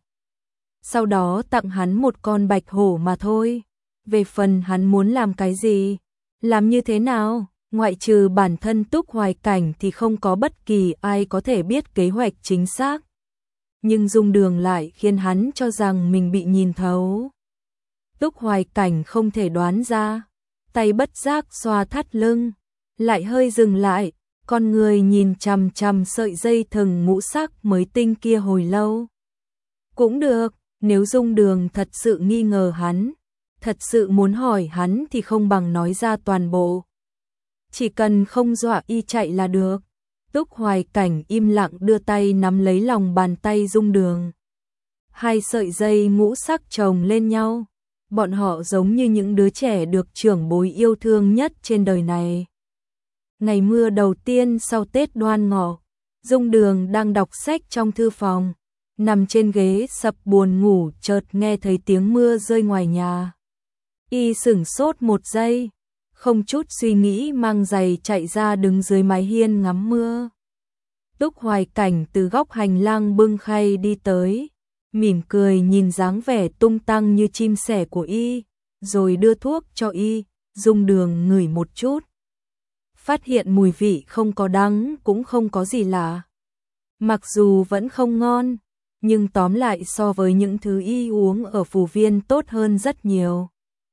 sau đó tặng hắn một con bạch hổ mà thôi. Về phần hắn muốn làm cái gì, làm như thế nào, ngoại trừ bản thân Túc Hoài Cảnh thì không có bất kỳ ai có thể biết kế hoạch chính xác. Nhưng Dung Đường lại khiến hắn cho rằng mình bị nhìn thấu. Túc Hoài Cảnh không thể đoán ra, tay bất giác xoa thắt lưng, lại hơi dừng lại, con người nhìn chằm chằm sợi dây thừng ngũ sắc mới tinh kia hồi lâu. Cũng được, nếu Dung Đường thật sự nghi ngờ hắn, thật sự muốn hỏi hắn thì không bằng nói ra toàn bộ. Chỉ cần không dọa y chạy là được. Túc Hoài Cảnh im lặng đưa tay nắm lấy lòng bàn tay Dung Đường. Hai sợi dây ngũ sắc chồng lên nhau, bọn họ giống như những đứa trẻ được trưởng bối yêu thương nhất trên đời này. Ngày mưa đầu tiên sau Tết Đoan Ngọ, Dung Đường đang đọc sách trong thư phòng, nằm trên ghế sập buồn ngủ chợt nghe thấy tiếng mưa rơi ngoài nhà. Y sửng sốt một giây, không chút suy nghĩ mang giày chạy ra đứng dưới mái hiên ngắm mưa. Túc Hoài Cảnh từ góc hành lang bưng khay đi tới, mỉm cười nhìn dáng vẻ tung tăng như chim sẻ của y, rồi đưa thuốc cho y. Dung Đường ngửi một chút, phát hiện mùi vị không có đắng cũng không có gì lạ. Mặc dù vẫn không ngon, nhưng tóm lại so với những thứ y uống ở Phù Viên tốt hơn rất nhiều.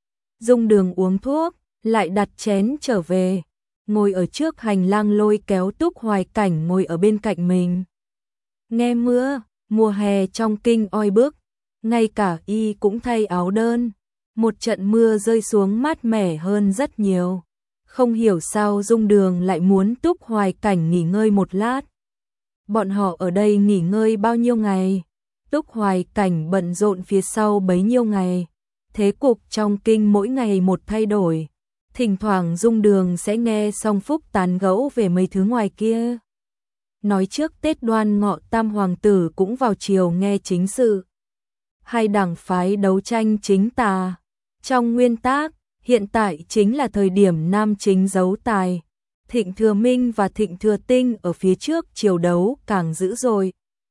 Dung Đường uống thuốc, lại đặt chén trở về, ngồi ở trước hành lang lôi kéo Túc Hoài Cảnh ngồi ở bên cạnh mình. Nghe mưa, mùa hè trong kinh oi bức, ngay cả y cũng thay áo đơn. Một trận mưa rơi xuống mát mẻ hơn rất nhiều. Không hiểu sao Dung Đường lại muốn Túc Hoài Cảnh nghỉ ngơi một lát. Bọn họ ở đây nghỉ ngơi bao nhiêu ngày? Túc Hoài Cảnh bận rộn phía sau bấy nhiêu ngày. Thế cục trong kinh mỗi ngày một thay đổi. Thỉnh thoảng Dung Đường sẽ nghe Song Phúc tán gẫu về mấy thứ ngoài kia. Nói trước Tết Đoan Ngọ Tam Hoàng tử cũng vào chiều nghe chính sự. Hai đảng phái đấu tranh chính tà. Trong nguyên tắc, hiện tại chính là thời điểm nam chính giấu tài. Thịnh Thừa Minh và Thịnh Thừa Tinh ở phía trước chiều đấu càng dữ dội.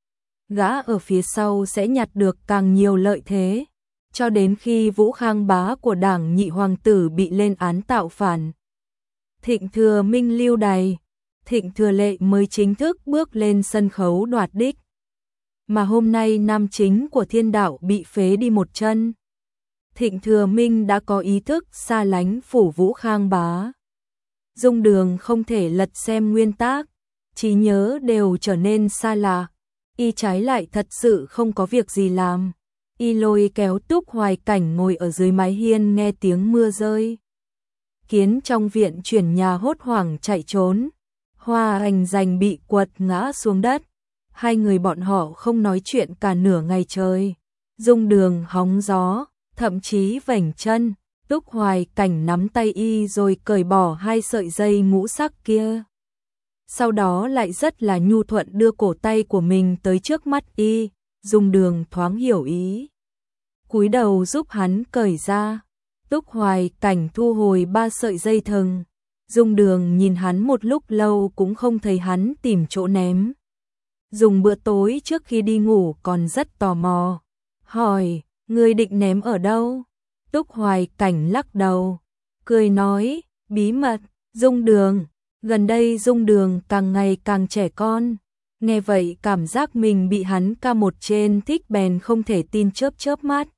Gã ở phía sau sẽ nhặt được càng nhiều lợi thế. Cho đến khi Vũ Khang Bá của đảng nhị hoàng tử bị lên án tạo phản. Thịnh Thừa Minh lưu đày, Thịnh Thừa Lệ mới chính thức bước lên sân khấu đoạt đích. Mà hôm nay nam chính của Thiên Đạo bị phế đi một chân. Thịnh Thừa Minh đã có ý thức xa lánh phủ Vũ Khang Bá. Dung Đường không thể lật xem nguyên tắc, trí nhớ đều trở nên xa lạ. Y trái lại thật sự không có việc gì làm. Y lôi kéo Túc Hoài Cảnh ngồi ở dưới mái hiên nghe tiếng mưa rơi. Kiến trong viện chuyển nhà hốt hoảng chạy trốn. Hoa Hành Dành bị quật ngã xuống đất. Hai người bọn họ không nói chuyện cả nửa ngày trời. Dung Đường hóng gió, thậm chí vểnh chân. Túc Hoài Cảnh nắm tay y rồi cởi bỏ hai sợi dây ngũ sắc kia. Sau đó lại rất là nhu thuận đưa cổ tay của mình tới trước mắt y. Dung Đường thoáng hiểu ý, cúi đầu giúp hắn cởi ra. Túc Hoài Cảnh thu hồi ba sợi dây thừng. Dung Đường nhìn hắn một lúc lâu cũng không thấy hắn tìm chỗ ném. Dùng bữa tối trước khi đi ngủ còn rất tò mò. Hỏi, ngươi định ném ở đâu? Túc Hoài Cảnh lắc đầu, cười nói, bí mật. Dung Đường, gần đây Dung Đường càng ngày càng trẻ con. Nghe vậy cảm giác mình bị hắn ca một trên thích bèn không thể tin chớp chớp mắt.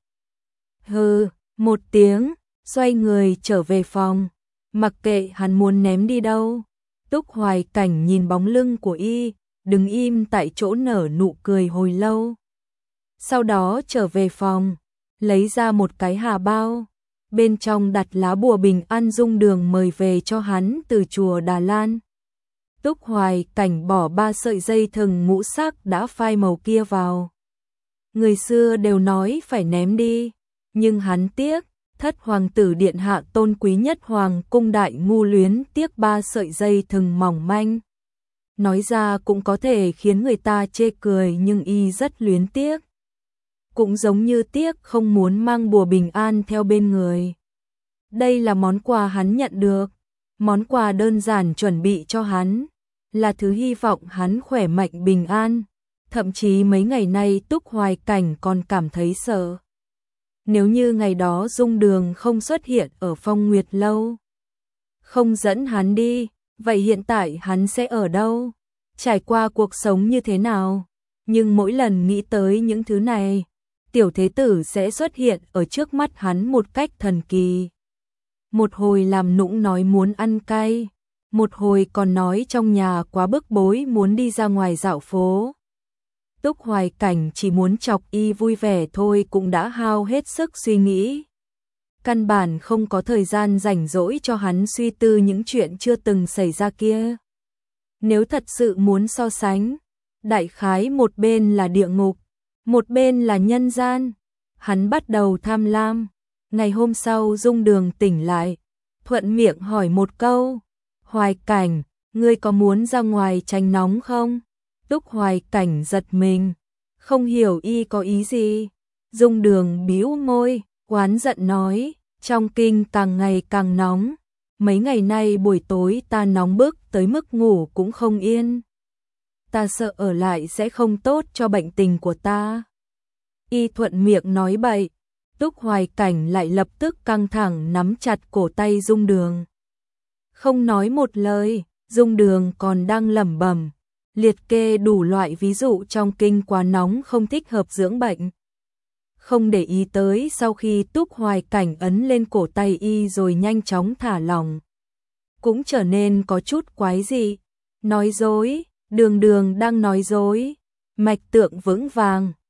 Hừ, một tiếng, xoay người trở về phòng. Mặc kệ hắn muốn ném đi đâu. Túc Hoài Cảnh nhìn bóng lưng của y, đứng im tại chỗ nở nụ cười hồi lâu. Sau đó trở về phòng, lấy ra một cái hà bao. Bên trong đặt lá bùa bình an Dung Đường mời về cho hắn từ chùa Đà Lan. Túc Hoài Cảnh bỏ ba sợi dây thừng ngũ sắc đã phai màu kia vào. Người xưa đều nói phải ném đi, nhưng hắn tiếc, thất hoàng tử điện hạ tôn quý nhất hoàng cung đại ngu luyến tiếc ba sợi dây thừng mỏng manh. Nói ra cũng có thể khiến người ta chê cười nhưng y rất luyến tiếc. Cũng giống như tiếc không muốn mang bùa bình an theo bên người. Đây là món quà hắn nhận được, món quà đơn giản chuẩn bị cho hắn, là thứ hy vọng hắn khỏe mạnh bình an. Thậm chí mấy ngày nay Túc Hoài Cảnh còn cảm thấy sợ. Nếu như ngày đó Dung Đường không xuất hiện ở Phong Nguyệt Lâu, không dẫn hắn đi, vậy hiện tại hắn sẽ ở đâu? Trải qua cuộc sống như thế nào? Nhưng mỗi lần nghĩ tới những thứ này, tiểu thế tử sẽ xuất hiện ở trước mắt hắn một cách thần kỳ. Một hồi làm nũng nói muốn ăn cay, một hồi còn nói trong nhà quá bức bối muốn đi ra ngoài dạo phố. Túc Hoài Cảnh chỉ muốn chọc y vui vẻ thôi cũng đã hao hết sức suy nghĩ. Căn bản không có thời gian rảnh rỗi cho hắn suy tư những chuyện chưa từng xảy ra kia. Nếu thật sự muốn so sánh, đại khái một bên là địa ngục, một bên là nhân gian. Hắn bắt đầu tham lam. Ngày hôm sau Dung Đường tỉnh lại, thuận miệng hỏi một câu, Hoài Cảnh, ngươi có muốn ra ngoài tránh nóng không? Túc Hoài Cảnh giật mình, không hiểu y có ý gì. Dung Đường bĩu môi, oán giận nói, trong kinh càng ngày càng nóng, mấy ngày nay buổi tối ta nóng bức tới mức ngủ cũng không yên. Ta sợ ở lại sẽ không tốt cho bệnh tình của ta. Y thuận miệng nói bậy, Túc Hoài Cảnh lại lập tức căng thẳng nắm chặt cổ tay Dung Đường. Không nói một lời, Dung Đường còn đang lẩm bẩm, liệt kê đủ loại ví dụ trong kinh quá nóng không thích hợp dưỡng bệnh. Không để ý tới sau khi Túc Hoài Cảnh ấn lên cổ tay y rồi nhanh chóng thả lỏng. Cũng trở nên có chút quái dị, nói dối, Đường Đường đang nói dối, mạch tượng vững vàng,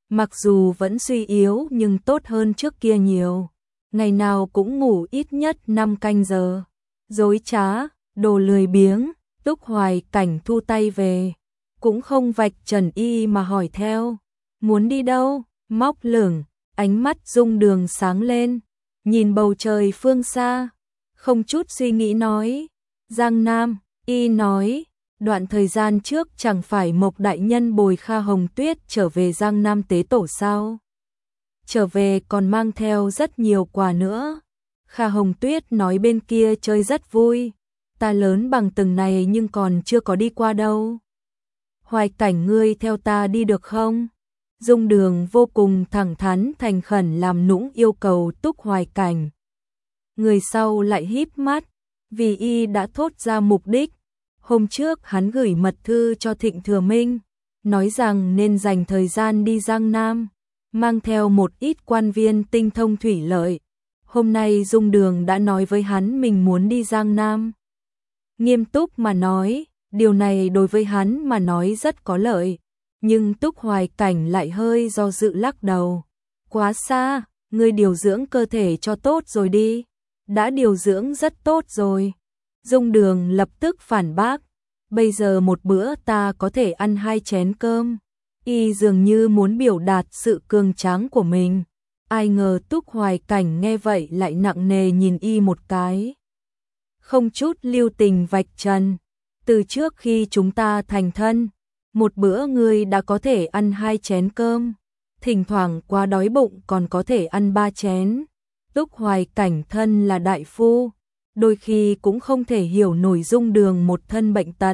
mặc dù vẫn suy yếu nhưng tốt hơn trước kia nhiều. Ngày nào cũng ngủ ít nhất 5 canh giờ. Dối trá, đồ lười biếng, Túc Hoài Cảnh thu tay về. Cũng không vạch trần y mà hỏi theo. Muốn đi đâu? Móc lửng, ánh mắt Dung Đường sáng lên. Nhìn bầu trời phương xa. Không chút suy nghĩ nói. Giang Nam, y nói. Đoạn thời gian trước chẳng phải Mộc Đại Nhân bồi Kha Hồng Tuyết trở về Giang Nam tế tổ sao? Trở về còn mang theo rất nhiều quà nữa. Kha Hồng Tuyết nói bên kia chơi rất vui. Ta lớn bằng từng này nhưng còn chưa có đi qua đâu. Hoài Cảnh ngươi theo ta đi được không? Dung Đường vô cùng thẳng thắn thành khẩn làm nũng yêu cầu Túc Hoài Cảnh. Người sau lại híp mắt, vì y đã thốt ra mục đích. Hôm trước hắn gửi mật thư cho Thịnh Thừa Minh, nói rằng nên dành thời gian đi Giang Nam, mang theo một ít quan viên tinh thông thủy lợi. Hôm nay Dung Đường đã nói với hắn mình muốn đi Giang Nam. Nghiêm túc mà nói, điều này đối với hắn mà nói rất có lợi, nhưng Túc Hoài Cảnh lại hơi do dự lắc đầu. Quá xa, ngươi điều dưỡng cơ thể cho tốt rồi đi. Đã điều dưỡng rất tốt rồi. Dung Đường lập tức phản bác. Bây giờ một bữa ta có thể ăn 2 chén cơm. Y dường như muốn biểu đạt sự cường tráng của mình. Ai ngờ Túc Hoài Cảnh nghe vậy lại nặng nề nhìn y một cái. Không chút lưu tình vạch trần. Từ trước khi chúng ta thành thân, một bữa ngươi đã có thể ăn 2 chén cơm. Thỉnh thoảng quá đói bụng còn có thể ăn 3 chén. Túc Hoài Cảnh thân là đại phu, đôi khi cũng không thể hiểu nổi Dung Đường một thân bệnh tật.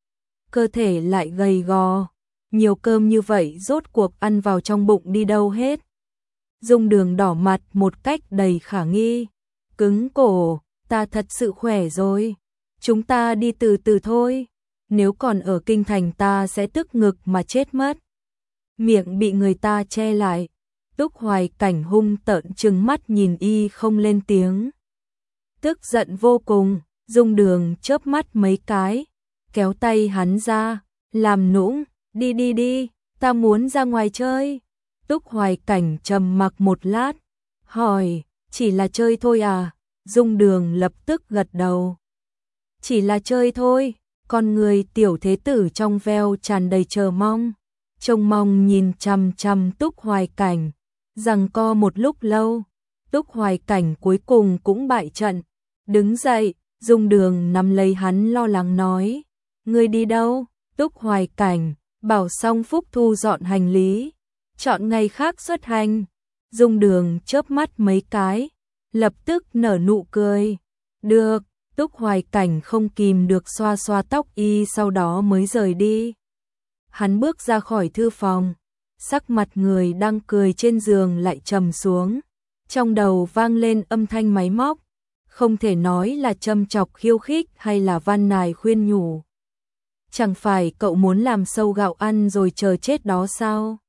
Cơ thể lại gầy gò, nhiều cơm như vậy rốt cuộc ăn vào trong bụng đi đâu hết. Dung Đường đỏ mặt một cách đầy khả nghi, cứng cổ, ta thật sự khỏe rồi, chúng ta đi từ từ thôi, nếu còn ở kinh thành ta sẽ tức ngực mà chết mất. Miệng bị người ta che lại, Túc Hoài Cảnh hung tợn trừng mắt nhìn y không lên tiếng. Tức giận vô cùng, Dung Đường chớp mắt mấy cái, kéo tay hắn ra, làm nũng, đi đi đi, ta muốn ra ngoài chơi. Túc Hoài Cảnh trầm mặc một lát, hỏi, chỉ là chơi thôi à? Dung Đường lập tức gật đầu. Chỉ là chơi thôi, con người tiểu thế tử trong veo tràn đầy chờ mong. Trông mong nhìn chằm chằm Túc Hoài Cảnh, giằng co một lúc lâu, Túc Hoài Cảnh cuối cùng cũng bại trận. Đứng dậy, Dung Đường nắm lấy hắn lo lắng nói, ngươi đi đâu? Túc Hoài Cảnh, bảo xong Phúc thu dọn hành lý, chọn ngày khác xuất hành. Dung Đường chớp mắt mấy cái, lập tức nở nụ cười. Được, Túc Hoài Cảnh không kìm được xoa xoa tóc y sau đó mới rời đi. Hắn bước ra khỏi thư phòng, sắc mặt người đang cười trên giường lại trầm xuống, trong đầu vang lên âm thanh máy móc, không thể nói là châm chọc khiêu khích hay là van nài khuyên nhủ. Chẳng phải cậu muốn làm sâu gạo ăn rồi chờ chết đó sao?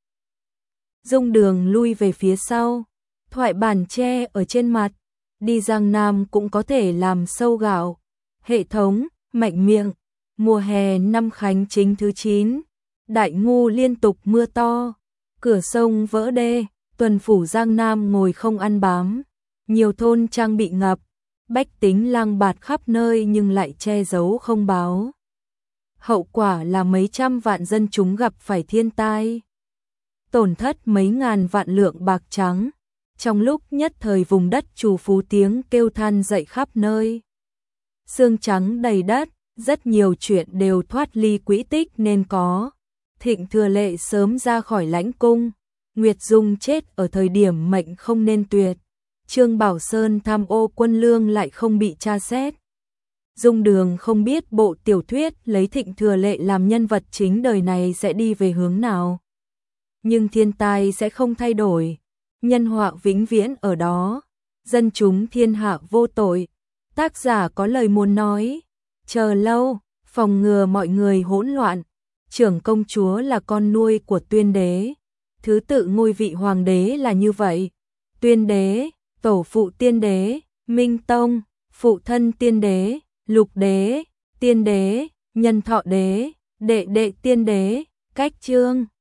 Dung Đường lui về phía sau, thoại bản che ở trên mặt, đi Giang Nam cũng có thể làm sâu gạo. Hệ thống, mạnh miệng, mùa hè năm Khánh Chính thứ 9, Đại Ngu liên tục mưa to, cửa sông vỡ đê, tuần phủ Giang Nam ngồi không ăn bám, nhiều thôn trang bị ngập, bách tính lang bạt khắp nơi nhưng lại che giấu không báo. Hậu quả là mấy trăm vạn dân chúng gặp phải thiên tai, tổn thất mấy ngàn vạn lượng bạc trắng. Trong lúc nhất thời vùng đất trù phú tiếng kêu than dậy khắp nơi. Sương trắng đầy đất, rất nhiều chuyện đều thoát ly quỹ tích nên có. Thịnh Thừa Lệ sớm ra khỏi lãnh cung, Nguyệt Dung chết ở thời điểm mệnh không nên tuyệt. Trương Bảo Sơn tham ô quân lương lại không bị tra xét. Dung Đường không biết bộ tiểu thuyết lấy Thịnh Thừa Lệ làm nhân vật chính đời này sẽ đi về hướng nào. Nhưng thiên tai sẽ không thay đổi, nhân họa vĩnh viễn ở đó, dân chúng thiên hạ vô tội. Tác giả có lời muốn nói, chờ lâu, phòng ngừa mọi người hỗn loạn. Trưởng công chúa là con nuôi của Tuyên đế, thứ tự ngôi vị hoàng đế là như vậy. Tuyên đế, tổ phụ Tiên đế, Minh Tông, phụ thân Tiên đế, Lục đế, Tiên đế, Nhân Thọ đế, đệ đệ Tiên đế, Cách Chương.